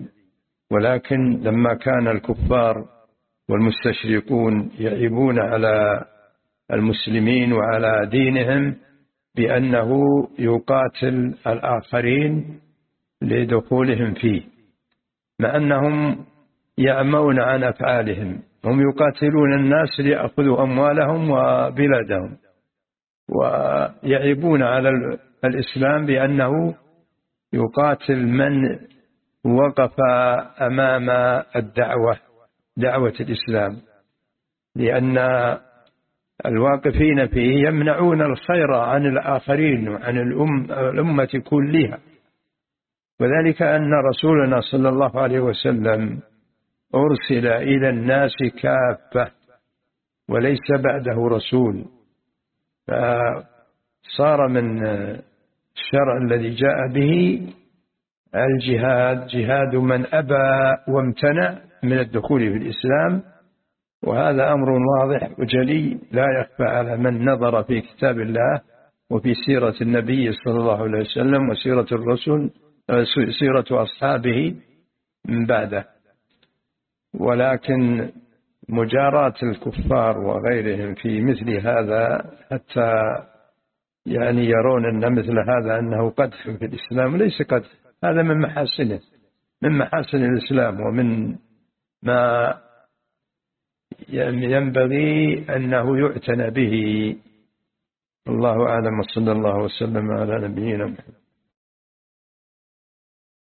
[SPEAKER 2] ولكن لما كان الكفار والمستشرقون يعيبون على المسلمين وعلى دينهم بأنه يقاتل الآخرين لدخولهم فيه، مع أنهم يعمون عن أفعالهم. هم يقاتلون الناس ليأخذوا أموالهم وبلادهم، ويعيبون على الإسلام بأنه يقاتل من وقف أمام الدعوة دعوة الإسلام، لأن الواقفين فيه يمنعون الخير عن الآخرين وعن الأم الأمة كلها. وذلك أن رسولنا صلى الله عليه وسلم أرسل إلى الناس كافة وليس بعده رسول، فصار من الشرع الذي جاء به الجهاد، جهاد من أبى وامتنع من الدخول في الإسلام. وهذا أمر واضح وجلي لا يخفى على من نظر في كتاب الله وفي سيرة النبي صلى الله عليه وسلم وسيرة الرسل سيرة أصحابه من بعده. ولكن مجاراة الكفار وغيرهم في مثل هذا حتى يعني يرون أن مثل هذا أنه قدح في الإسلام، ليس قدح، هذا من محاسنه، من محاسن الإسلام ومن ما ينبغي أنه يعتنى به. الله أعلم، وصلى الله وسلم على نبينا محمد.